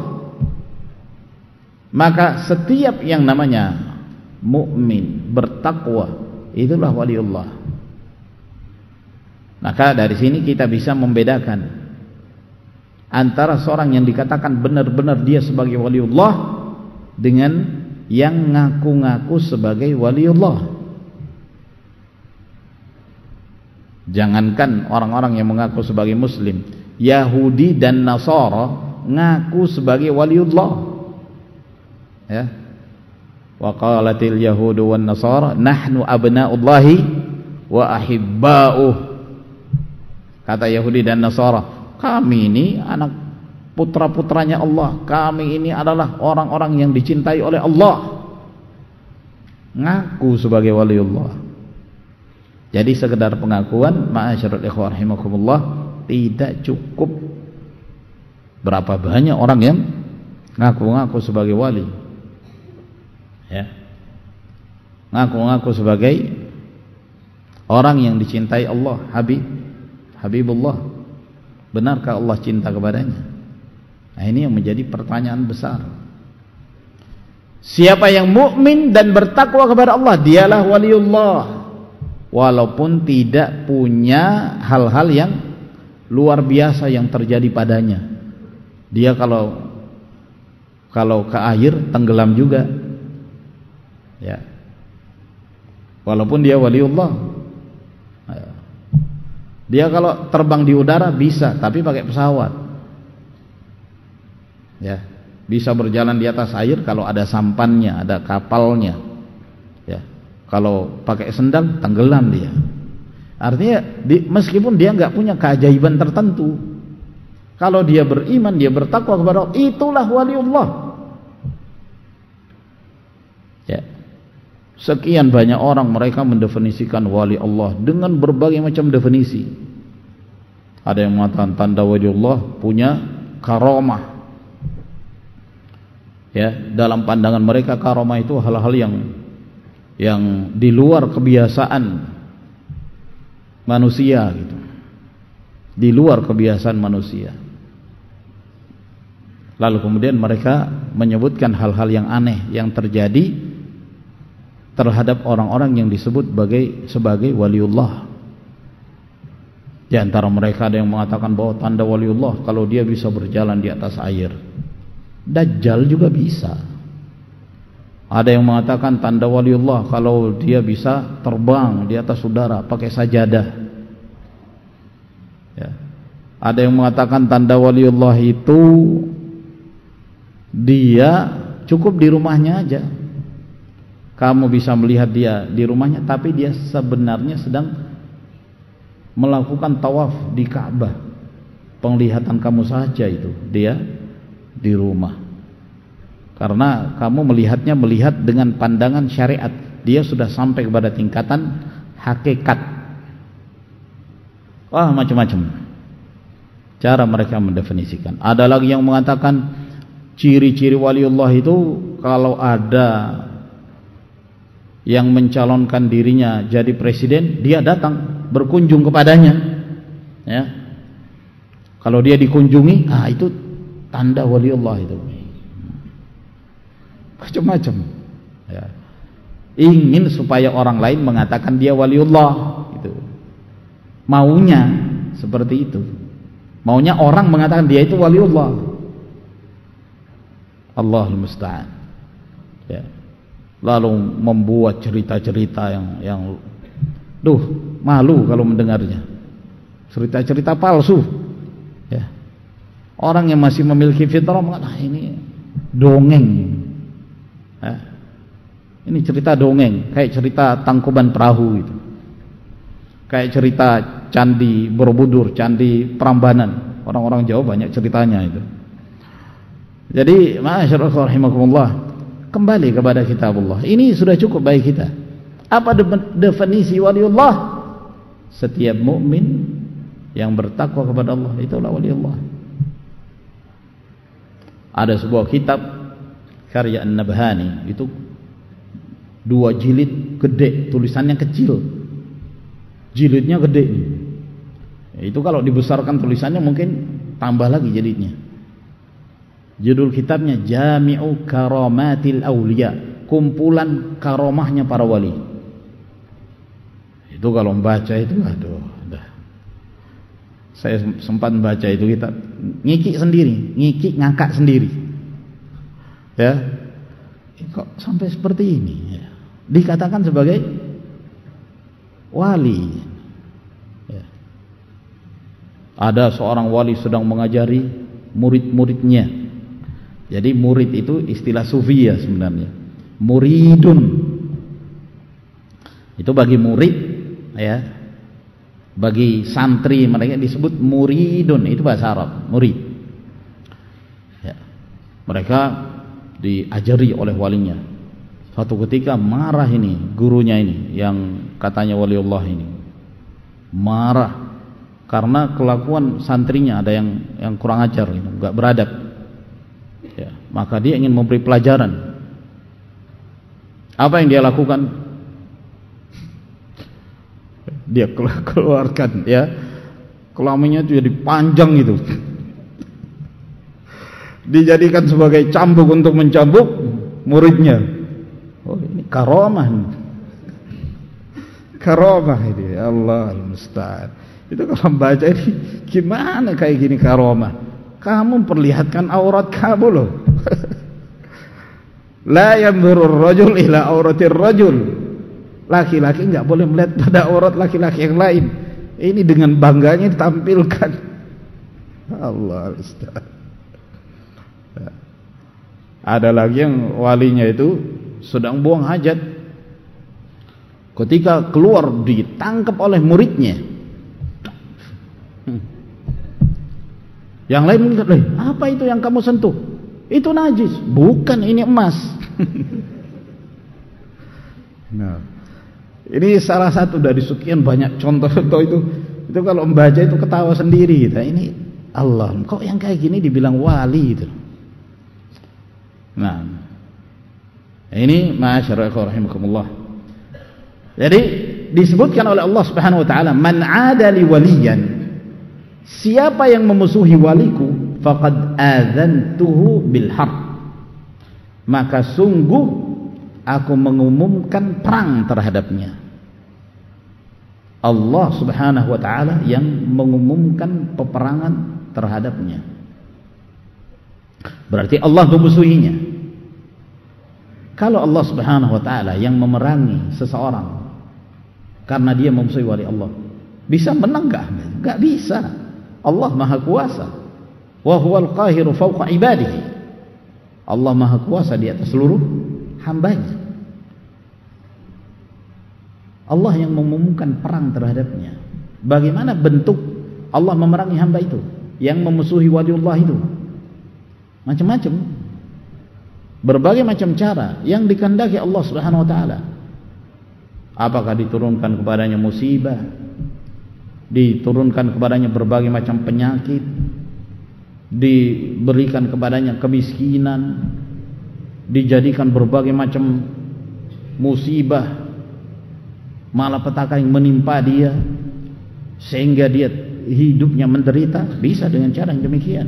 maka setiap yang namanya mukmin bertakwa itulah waliullah. Maka dari sini kita bisa membedakan antara seorang yang dikatakan benar-benar dia sebagai waliullah dengan yang ngaku-ngaku sebagai waliullah. Jangankan orang-orang yang mengaku sebagai muslim, Yahudi dan Nasara ngaku sebagai waliullah. Ya. Wa qalatil yahudu wan nasara nahnu abna'ullahi wa ahibba'uh. Kata Yahudi dan Nasara, kami ini anak putra-putranya Allah, kami ini adalah orang-orang yang dicintai oleh Allah. Ngaku sebagai waliullah. Jadi sekedar pengakuan, ma'asyiral ikhwah rahimakumullah, tidak cukup. Berapa banyak orang yang ngaku-ngaku sebagai wali, ya, ngaku-ngaku sebagai orang yang dicintai Allah, Habib, Habibullah. Benarkah Allah cinta kepadanya? Nah, ini yang menjadi pertanyaan besar. Siapa yang mukmin dan bertakwa kepada Allah, dialah waliullah, walaupun tidak punya hal-hal yang luar biasa yang terjadi padanya. Dia kalau kalau ke air tenggelam juga, ya, walaupun dia waliullah. Dia kalau terbang di udara bisa, tapi pakai pesawat, ya, bisa berjalan di atas air kalau ada sampannya, ada kapalnya, ya. Kalau pakai sendal tenggelam dia. Artinya di, meskipun dia nggak punya keajaiban tertentu, kalau dia beriman, dia bertakwa kepada Allah, itulah waliullah. Ya. Sekian banyak orang mereka mendefinisikan wali Allah dengan berbagai macam definisi. Ada yang mengatakan tanda waliullah punya karamah. Ya, dalam pandangan mereka karamah itu hal-hal yang yang di luar kebiasaan manusia gitu. Di luar kebiasaan manusia. Lalu kemudian mereka menyebutkan hal-hal yang aneh yang terjadi terhadap orang-orang yang disebut sebagai sebagai waliullah. Di antara mereka ada yang mengatakan bahwa tanda waliullah kalau dia bisa berjalan di atas air. Dajjal juga bisa. Ada yang mengatakan tanda waliullah kalau dia bisa terbang di atas udara pakai sajadah. Ya. Ada yang mengatakan tanda waliullah itu dia cukup di rumahnya aja. Kamu bisa melihat dia di rumahnya, tapi dia sebenarnya sedang melakukan tawaf di Ka'bah. Penglihatan kamu saja itu dia di rumah, karena kamu melihatnya melihat dengan pandangan syariat. Dia sudah sampai kepada tingkatan hakikat. Wah, macam-macam cara mereka mendefinisikan. Ada lagi yang mengatakan ciri-ciri waliullah itu kalau ada yang mencalonkan dirinya jadi presiden, dia datang berkunjung kepadanya, ya. Kalau dia dikunjungi, ah itu tanda waliullah itu. Macam-macam, ya. Ingin supaya orang lain mengatakan dia waliullah, itu maunya seperti itu. Maunya orang mengatakan dia itu waliullah. Allahul musta'an, ya. Lalu membuat cerita-cerita yang yang duh, malu kalau mendengarnya. Cerita-cerita palsu, ya. Orang yang masih memiliki fitrah mengatakan, ah, ini dongeng, ya. Ini cerita dongeng, kayak cerita Tangkuban Perahu itu, kayak cerita Candi Borobudur, Candi Prambanan. Orang-orang Jawa banyak ceritanya itu. Jadi ma'asyarakat rahimakumullah, kembali kepada kitabullah. Ini sudah cukup bagi kita. Apa definisi waliullah? Setiap mukmin yang bertakwa kepada Allah, itulah waliullah. Ada sebuah kitab karya An-Nabhani, itu dua jilid gede, tulisannya kecil, jilidnya gede. Itu kalau dibesarkan tulisannya mungkin tambah lagi jilidnya. Judul kitabnya Jami'u Karamatil Awliya, kumpulan karomahnya para wali. Itu kalau membaca itu, aduh, dah. Saya sempat membaca itu kitab, ngikik sendiri, ngikik ngakak sendiri. Ya, kok sampai seperti ini? Ya. Dikatakan sebagai wali. Ya. Ada seorang wali sedang mengajari murid-muridnya. Jadi murid itu istilah sufi ya sebenarnya. Muridun itu bagi murid, ya. Bagi santri mereka disebut muridun, itu bahasa Arab, murid. Ya. Mereka diajari oleh walinya. Suatu ketika marah ini gurunya ini yang katanya waliullah ini. Marah karena kelakuan santrinya ada yang yang kurang ajar, enggak beradab. Ya, maka dia ingin memberi pelajaran. Apa yang dia lakukan? Dia keluarkan, ya, kelaminnya itu jadi panjang itu, dijadikan sebagai cambuk untuk mencambuk muridnya. Oh, ini karomah, karomah ini. Allah al-musta'an. Itu kalau membaca ini gimana kayak gini karomah? Kamu perlihatkan aurat kamu loh. La yanzurur rajul ila auratir rajul. Laki-laki enggak boleh melihat pada aurat laki-laki yang lain. Ini dengan bangganya ditampilkan. Allah Ustaz. Ada lagi yang walinya itu sedang buang hajat. Ketika keluar ditangkap oleh muridnya. Yang lain mengatakan, apa itu yang kamu sentuh? Itu najis. Bukan, ini emas. Nah, ini salah satu dari sekian banyak contoh-contoh itu. Itu kalau membaca itu ketawa sendiri. Nah, ini Allah, kok yang kayak gini dibilang wali itu. Nah, ini masyarakat rahimakumullah. Jadi disebutkan oleh Allah Subhanahu wa taala, man 'ada li waliyan, siapa yang memusuhi waliku, faqad adzantuhu bil harb, maka sungguh aku mengumumkan perang terhadapnya. Allah subhanahu wa ta'ala yang mengumumkan peperangan terhadapnya. Berarti Allah memusuhinya. Kalau Allah subhanahu wa ta'ala yang memerangi seseorang karena dia memusuhi wali Allah, bisa menang gak? Gak bisa. Allah maha kuasa. Wa huwal qahiru fawqa ibadihi. Allah maha kuasa di atas seluruh hambanya. Allah yang mengumumkan perang terhadapnya. Bagaimana bentuk Allah memerangi hamba itu yang memusuhi waliullah itu? Macam-macam, berbagai macam cara yang dikehendaki Allah subhanahu wa ta'ala. Apakah diturunkan kepadanya musibah, diturunkan kepadanya berbagai macam penyakit, diberikan kepadanya kemiskinan, dijadikan berbagai macam musibah, malapetaka yang menimpa dia sehingga dia hidupnya menderita. Bisa dengan cara yang demikian,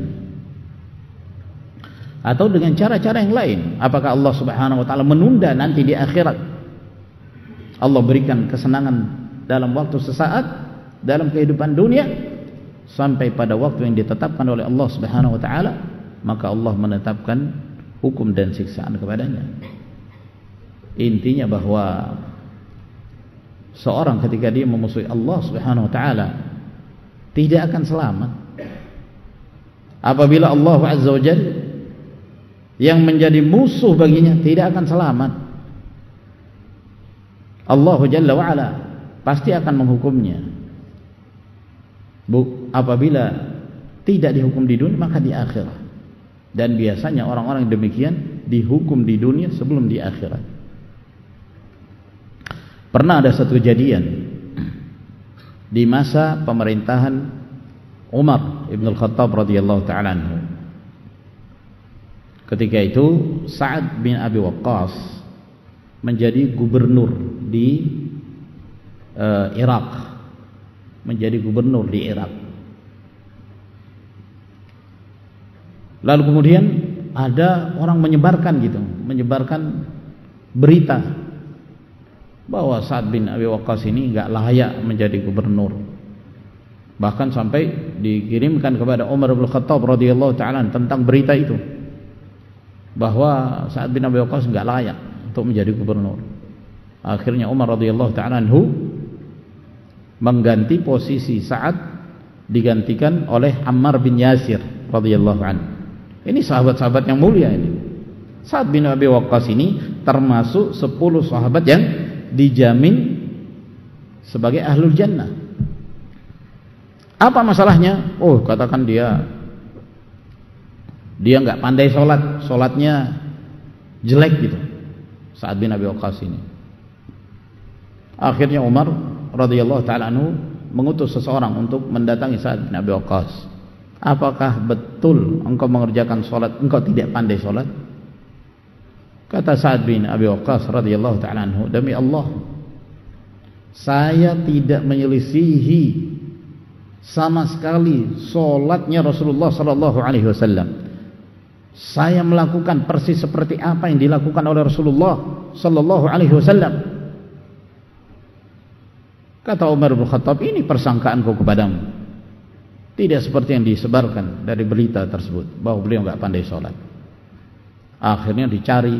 atau dengan cara-cara yang lain. Apakah Allah subhanahu wa ta'ala menunda nanti di akhirat, Allah berikan kesenangan dalam waktu sesaat dalam kehidupan dunia, sampai pada waktu yang ditetapkan oleh Allah subhanahu wa ta'ala, maka Allah menetapkan hukum dan siksaan kepadanya. Intinya bahwa seorang ketika dia memusuhi Allah subhanahu wa ta'ala tidak akan selamat. Apabila Allah azza wa jalla yang menjadi musuh baginya tidak akan selamat, Allah jalla wa ala pasti akan menghukumnya. Apabila tidak dihukum di dunia, maka di akhirat. Dan biasanya orang-orang demikian dihukum di dunia sebelum di akhirat. Pernah ada satu kejadian di masa pemerintahan Umar ibn al-Khattab radhiyallahu ta'ala anhu. Ketika itu Sa'ad bin Abi Waqqas menjadi gubernur di uh, Irak, menjadi gubernur di Irak. Lalu kemudian ada orang menyebarkan gitu, menyebarkan berita bahwa Sa'ad bin Abi Waqqas ini enggak layak menjadi gubernur. Bahkan sampai dikirimkan kepada Umar bin Khattab radhiyallahu ta'ala tentang berita itu, bahwa Sa'ad bin Abi Waqqas enggak layak untuk menjadi gubernur. Akhirnya Umar radhiyallahu ta'ala anhu mengganti posisi Sa'ad, digantikan oleh Ammar bin Yasir radhiyallahu anhu. Ini sahabat-sahabat yang mulia ini. Sa'ad bin Abi Waqqas ini termasuk sepuluh sahabat yang dijamin sebagai ahlul jannah. Apa masalahnya? Oh, katakan dia dia enggak pandai sholat, sholatnya jelek gitu, Sa'ad bin Abi Waqqas ini. Akhirnya Umar radhiyallahu ta'ala anhu mengutus seseorang untuk mendatangi Sa'ad bin Abi Waqqas. Apakah betul engkau mengerjakan sholat, engkau tidak pandai sholat? Kata Sa'ad bin Abi Waqqas radhiyallahu ta'ala anhu, demi Allah, saya tidak menyelisihi sama sekali sholatnya Rasulullah sallallahu alaihi wasallam. Saya melakukan persis seperti apa yang dilakukan oleh Rasulullah sallallahu alaihi wasallam. Kata Umar bin Khattab, ini persangkaanku kepadamu, tidak seperti yang disebarkan dari berita tersebut bahwa beliau enggak pandai sholat. Akhirnya dicari,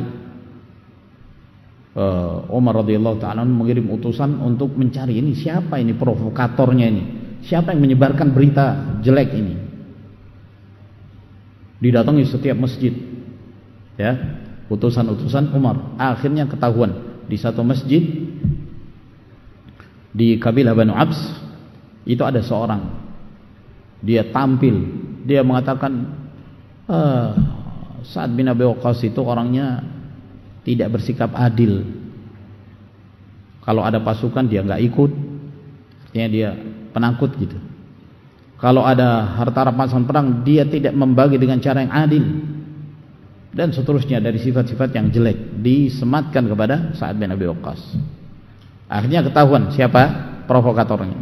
uh, Umar radhiyallahu ta'ala mengirim utusan untuk mencari ini siapa ini provokatornya ini, siapa yang menyebarkan berita jelek ini. Didatangi setiap masjid, ya, utusan-utusan Umar. Akhirnya ketahuan di satu masjid di kabilah Banu Abs itu ada seorang, dia tampil, dia mengatakan, ah, Sa'ad bin Abi Waqqas itu orangnya tidak bersikap adil. Kalau ada pasukan dia enggak ikut, artinya dia penakut gitu. Kalau ada harta rampasan perang dia tidak membagi dengan cara yang adil, dan seterusnya dari sifat-sifat yang jelek disematkan kepada Sa'ad bin Abi Waqqas. Akhirnya ketahuan siapa provokatornya.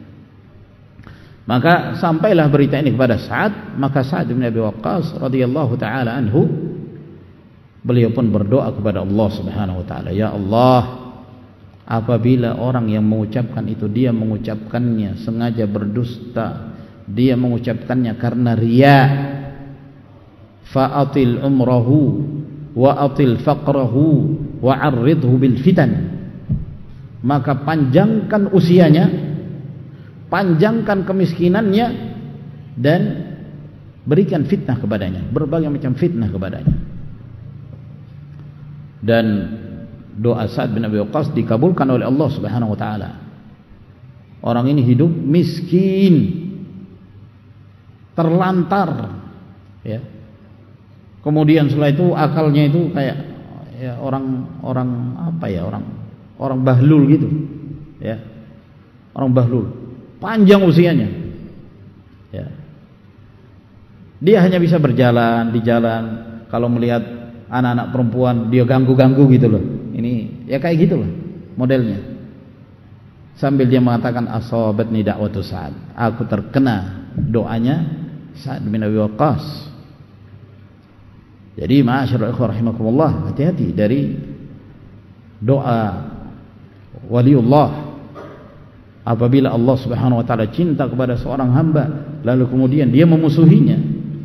Maka sampailah berita ini kepada Sa'ad, maka Sa'ad bin Abi Waqqas radhiyallahu ta'ala anhu beliau pun berdoa kepada Allah Subhanahu wa taala, ya Allah, apabila orang yang mengucapkan itu dia mengucapkannya sengaja berdusta, dia mengucapkannya karena riya, fa'atil umrahu wa atil faqrahu wa arridhu bil fitan, maka panjangkan usianya, panjangkan kemiskinannya, dan berikan fitnah kepadanya, berbagai macam fitnah kepadanya. Dan doa Sa'ad bin Abi Waqqas dikabulkan oleh Allah Subhanahu wa taala. Orang ini hidup miskin, terlantar, ya. Kemudian setelah itu akalnya itu kayak ya orang orang apa ya, orang orang bahlul gitu, ya. Orang bahlul, panjang usianya. Ya. Dia hanya bisa berjalan di jalan, kalau melihat anak-anak perempuan dia ganggu-ganggu gitu loh. Ini ya kayak gitu loh modelnya. Sambil dia mengatakan asabatni da'watu Sa'ad, aku terkena doanya Sa'ad bin Abi Waqqas. Jadi ma'asyiral ikhwah rahimakumullah, hati-hati dari doa waliullah. Apabila Allah Subhanahu wa taala cinta kepada seorang hamba lalu kemudian dia memusuhinya,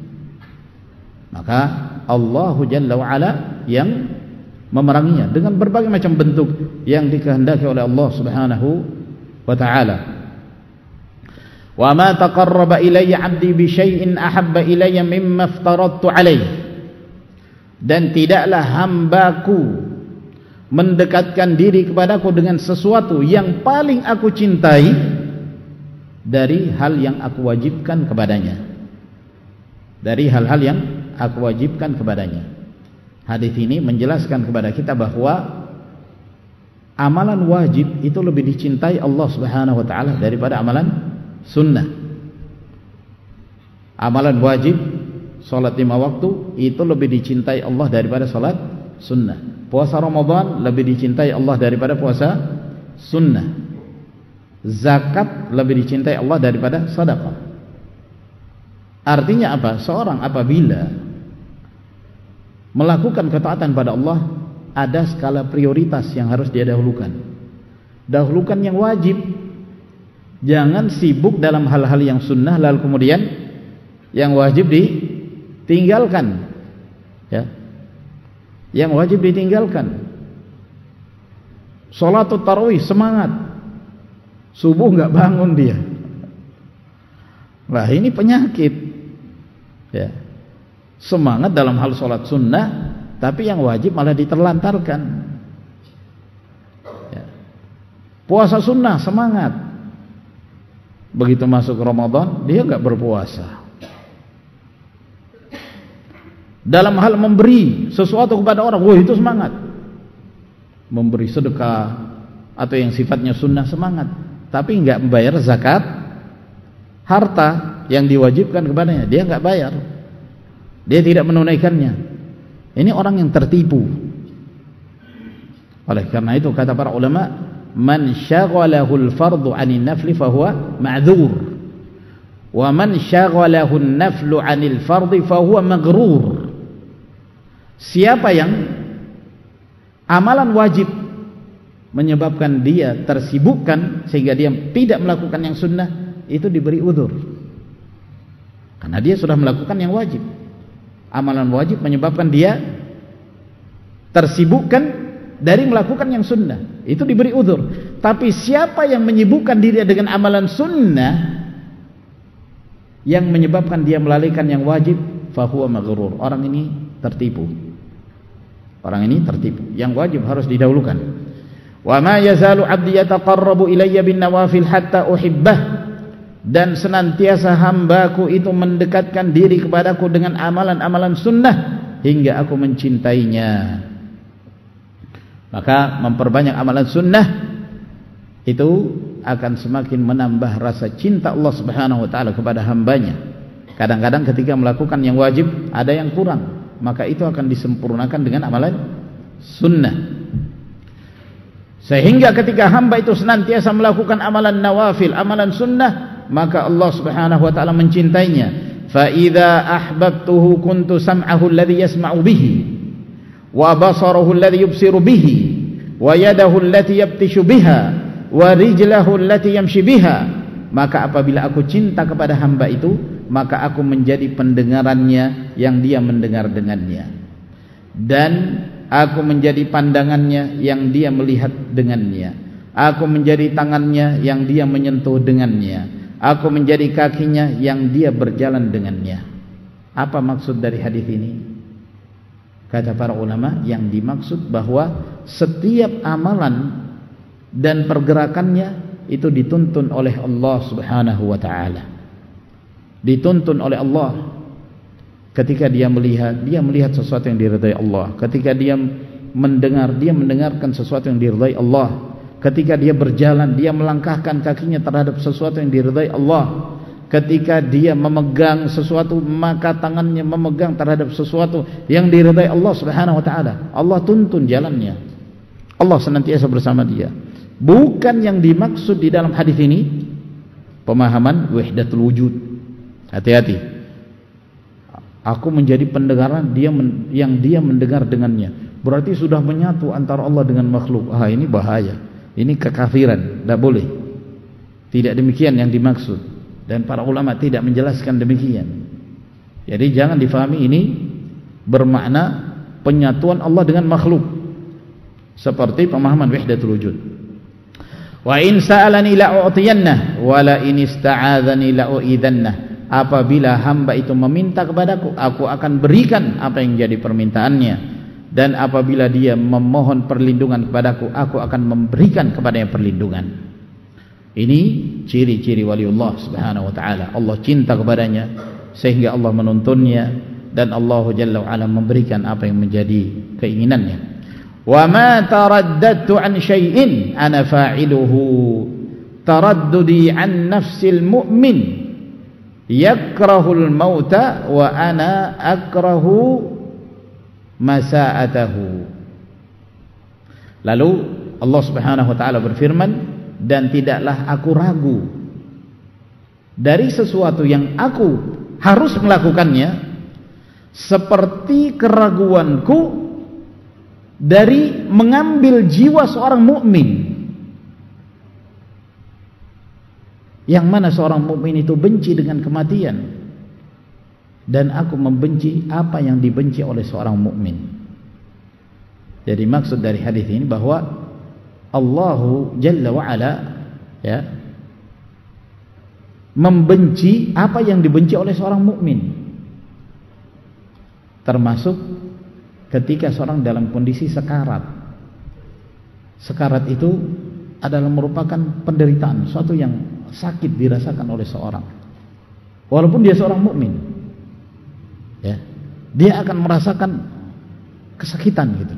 maka Allah Jalla wa Ala yang memeranginya dengan berbagai macam bentuk yang dikehendaki oleh Allah Subhanahu wa taala. Wa ma taqarraba ilayya 'abdi bi syai'in ahabba ilayya mimma aftaradtu 'alaihi, dan tidaklah hambaku mendekatkan diri kepadaku dengan sesuatu yang paling aku cintai dari hal yang aku wajibkan kepadanya, dari hal-hal yang aku wajibkan kepadanya. Hadis ini menjelaskan kepada kita bahwa amalan wajib itu lebih dicintai Allah Subhanahu wa taala daripada amalan sunnah. Amalan wajib, salat lima waktu, itu lebih dicintai Allah daripada salat sunnah. Puasa Ramadan lebih dicintai Allah daripada puasa sunnah. Zakat lebih dicintai Allah daripada sedekah. Artinya apa? Seorang apabila melakukan ketaatan pada Allah, ada skala prioritas yang harus dia dahulukan. Dahulukan yang wajib. Jangan sibuk dalam hal-hal yang sunnah lalu kemudian yang wajib ditinggalkan, ya. Yang wajib ditinggalkan. Sholatul tarawih semangat, subuh nggak bangun dia. Lah ini penyakit, ya. Semangat dalam hal sholat sunnah, tapi yang wajib malah diterlantarkan, ya. Puasa sunnah semangat, begitu masuk Ramadan dia nggak berpuasa. Dalam hal memberi sesuatu kepada orang, wah itu semangat. Memberi sedekah atau yang sifatnya sunnah semangat, tapi nggak membayar zakat harta yang diwajibkan kepadanya, dia nggak bayar, dia tidak menunaikannya. Ini orang yang tertipu. Oleh karena itu kata para ulama, man syaghalahul fardu 'anil nafli fahuwa ma'dzur, wa man syaghalahun naflu 'anil fardi fahuwa maghrur. Siapa yang amalan wajib menyebabkan dia tersibukkan sehingga dia tidak melakukan yang sunnah, itu diberi udzur, karena dia sudah melakukan yang wajib. Amalan wajib menyebabkan dia tersibukkan dari melakukan yang sunnah, itu diberi udzur. Tapi siapa yang menyibukkan diri dengan amalan sunnah yang menyebabkan dia melalaikan yang wajib, fahuwa maghrur, orang ini tertipu. Orang ini tertipu. Yang wajib harus didahulukan. Wa ma yazalu 'abdi yataqarrabu ilayya bin nawafil hatta uhibbah, dan senantiasa hambaku itu mendekatkan diri kepadaku dengan amalan-amalan sunnah hingga aku mencintainya. Maka memperbanyak amalan sunnah itu akan semakin menambah rasa cinta Allah Subhanahu wa taala kepada hambanya. Kadang-kadang ketika melakukan yang wajib ada yang kurang, maka itu akan disempurnakan dengan amalan sunnah. Sehingga ketika hamba itu senantiasa melakukan amalan nawafil, amalan sunnah, maka Allah Subhanahu wa taala mencintainya. Fa idza ahbabtuhu kuntu sam'ahu alladhi yasma'u bihi, wa basaruhu alladhi yubsiru bihi, wa yadahu allati yabtishu biha, wa rijlahu allati yamshi biha. Maka apabila aku cinta kepada hamba itu, maka aku menjadi pendengarannya yang dia mendengar dengannya, dan aku menjadi pandangannya yang dia melihat dengannya, aku menjadi tangannya yang dia menyentuh dengannya, aku menjadi kakinya yang dia berjalan dengannya. Apa maksud dari hadis ini? Kata para ulama, yang dimaksud bahwa setiap amalan dan pergerakannya itu dituntun oleh Allah Subhanahu wa taala. Dituntun oleh Allah. Ketika dia melihat, dia melihat sesuatu yang diridai Allah. Ketika dia mendengar, dia mendengarkan sesuatu yang diridai Allah. Ketika dia berjalan, dia melangkahkan kakinya terhadap sesuatu yang diridai Allah. Ketika dia memegang sesuatu, maka tangannya memegang terhadap sesuatu yang diridai Allah Subhanahu wa taala. Allah tuntun jalannya. Allah senantiasa bersama dia. Bukan yang dimaksud di dalam hadis ini pemahaman wahdatul wujud. Hati-hati. Aku menjadi pendengaran dia men, yang dia mendengar dengannya. Berarti sudah menyatu antara Allah dengan makhluk. Ah, ini bahaya. Ini kekafiran, tidak boleh. Tidak demikian yang dimaksud. Dan para ulama tidak menjelaskan demikian. Jadi jangan difahami ini bermakna penyatuan Allah dengan makhluk, seperti pemahaman wahdatul wujud. Wa in sa'alani la'u'tiyannah wa la in ista'adzani la'u'idannah. Apabila hamba itu meminta kepadaku, aku akan berikan apa yang jadi permintaannya, dan apabila dia memohon perlindungan kepadaku, aku akan memberikan kepadanya perlindungan. Ini ciri-ciri waliullah Subhanahu wa taala. Allah cinta kepadanya sehingga Allah menuntunnya, dan Allah Jalla wa Ala memberikan apa yang menjadi keinginannya. Wa ma taraddadtu an syai'in ana fa'iluhu taraddudi an nafsil mu'min yakrahul mauta wa ana akrahu masa'atahu. Lalu Allah Subhanahu wa taala berfirman, dan tidaklah aku ragu dari sesuatu yang aku harus melakukannya seperti keraguanku dari mengambil jiwa seorang mukmin, yang mana seorang mukmin itu benci dengan kematian, dan aku membenci apa yang dibenci oleh seorang mukmin. Jadi maksud dari hadis ini bahwa Allah Jalla wa Ala ya membenci apa yang dibenci oleh seorang mukmin, termasuk ketika seorang dalam kondisi sekarat. Sekarat itu adalah merupakan penderitaan, suatu yang sakit dirasakan oleh seorang, walaupun dia seorang mukmin, ya, dia akan merasakan kesakitan gitu.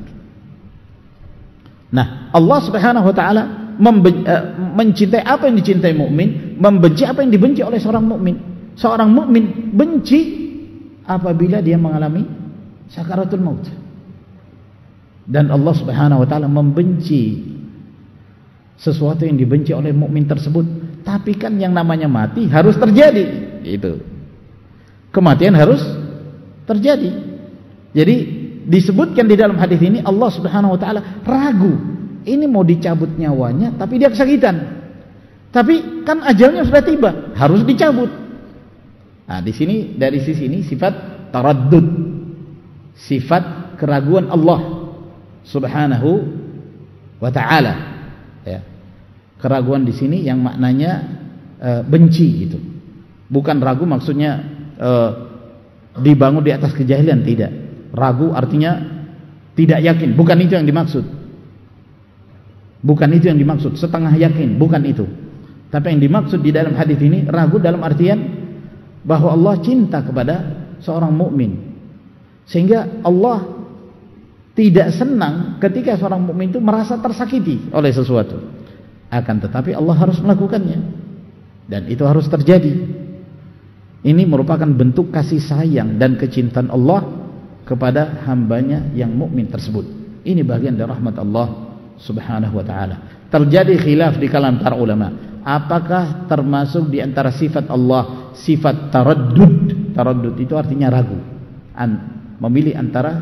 Nah, Allah Subhanahu wa taala mencintai apa yang dicintai mukmin, membenci apa yang dibenci oleh seorang mukmin. Seorang mukmin benci apabila dia mengalami sakaratul maut, dan Allah Subhanahu wa taala membenci sesuatu yang dibenci oleh mukmin tersebut. Tapi kan yang namanya mati harus terjadi, itu kematian harus terjadi. Jadi disebutkan di dalam hadis ini Allah Subhanahu wa taala ragu, ini mau dicabut nyawanya tapi dia kesakitan, tapi kan ajalnya sudah tiba, harus dicabut. Nah, di sini dari sisi ini sifat taraddud, sifat keraguan Allah Subhanahu wa taala, ya. Keraguan di sini yang maknanya e, benci gitu. Bukan ragu maksudnya e, dibangun di atas kejahilan, tidak. Ragu artinya tidak yakin, bukan itu yang dimaksud. Bukan itu yang dimaksud, setengah yakin, bukan itu. Tapi yang dimaksud di dalam hadis ini ragu dalam artian bahwa Allah cinta kepada seorang mukmin, sehingga Allah tidak senang ketika seorang mukmin itu merasa tersakiti oleh sesuatu. Akan tetapi Allah harus melakukannya, dan itu harus terjadi. Ini merupakan bentuk kasih sayang dan kecintaan Allah kepada hambanya yang mukmin tersebut. Ini bagian dari rahmat Allah Subhanahu wa taala. Terjadi khilaf di kalangan para ulama, apakah termasuk di antara sifat Allah sifat taraddud? Taraddud itu artinya ragu, An, memilih antara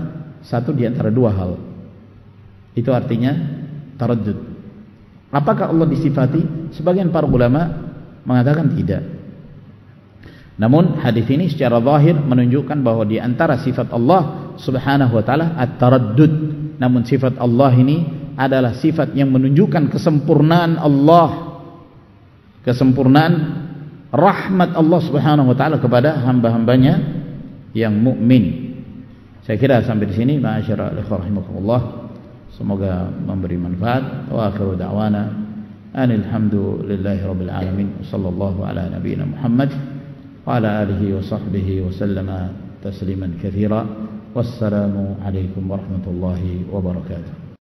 satu di antara dua hal. Itu artinya taraddud. Apakah Allah disifati? Sebagian para ulama mengatakan tidak. Namun hadis ini secara zahir menunjukkan bahwa di antara sifat Allah Subhanahu wa taala at-taraddud. Namun sifat Allah ini adalah sifat yang menunjukkan kesempurnaan Allah, kesempurnaan rahmat Allah Subhanahu wa taala kepada hamba-hambanya yang mukmin. Saya kira sampai di sini, ma'asyiral ikhwah rahimakumullah. Semoga memberi manfaat. Wa akhiru da'wana anil hamdulillahi rabbil alamin. Sallallahu ala nabiyyina Muhammad wa ala alihi wa sahbihi wa sallama tasliman katsira. Wassalamu alaikum warahmatullahi wabarakatuh.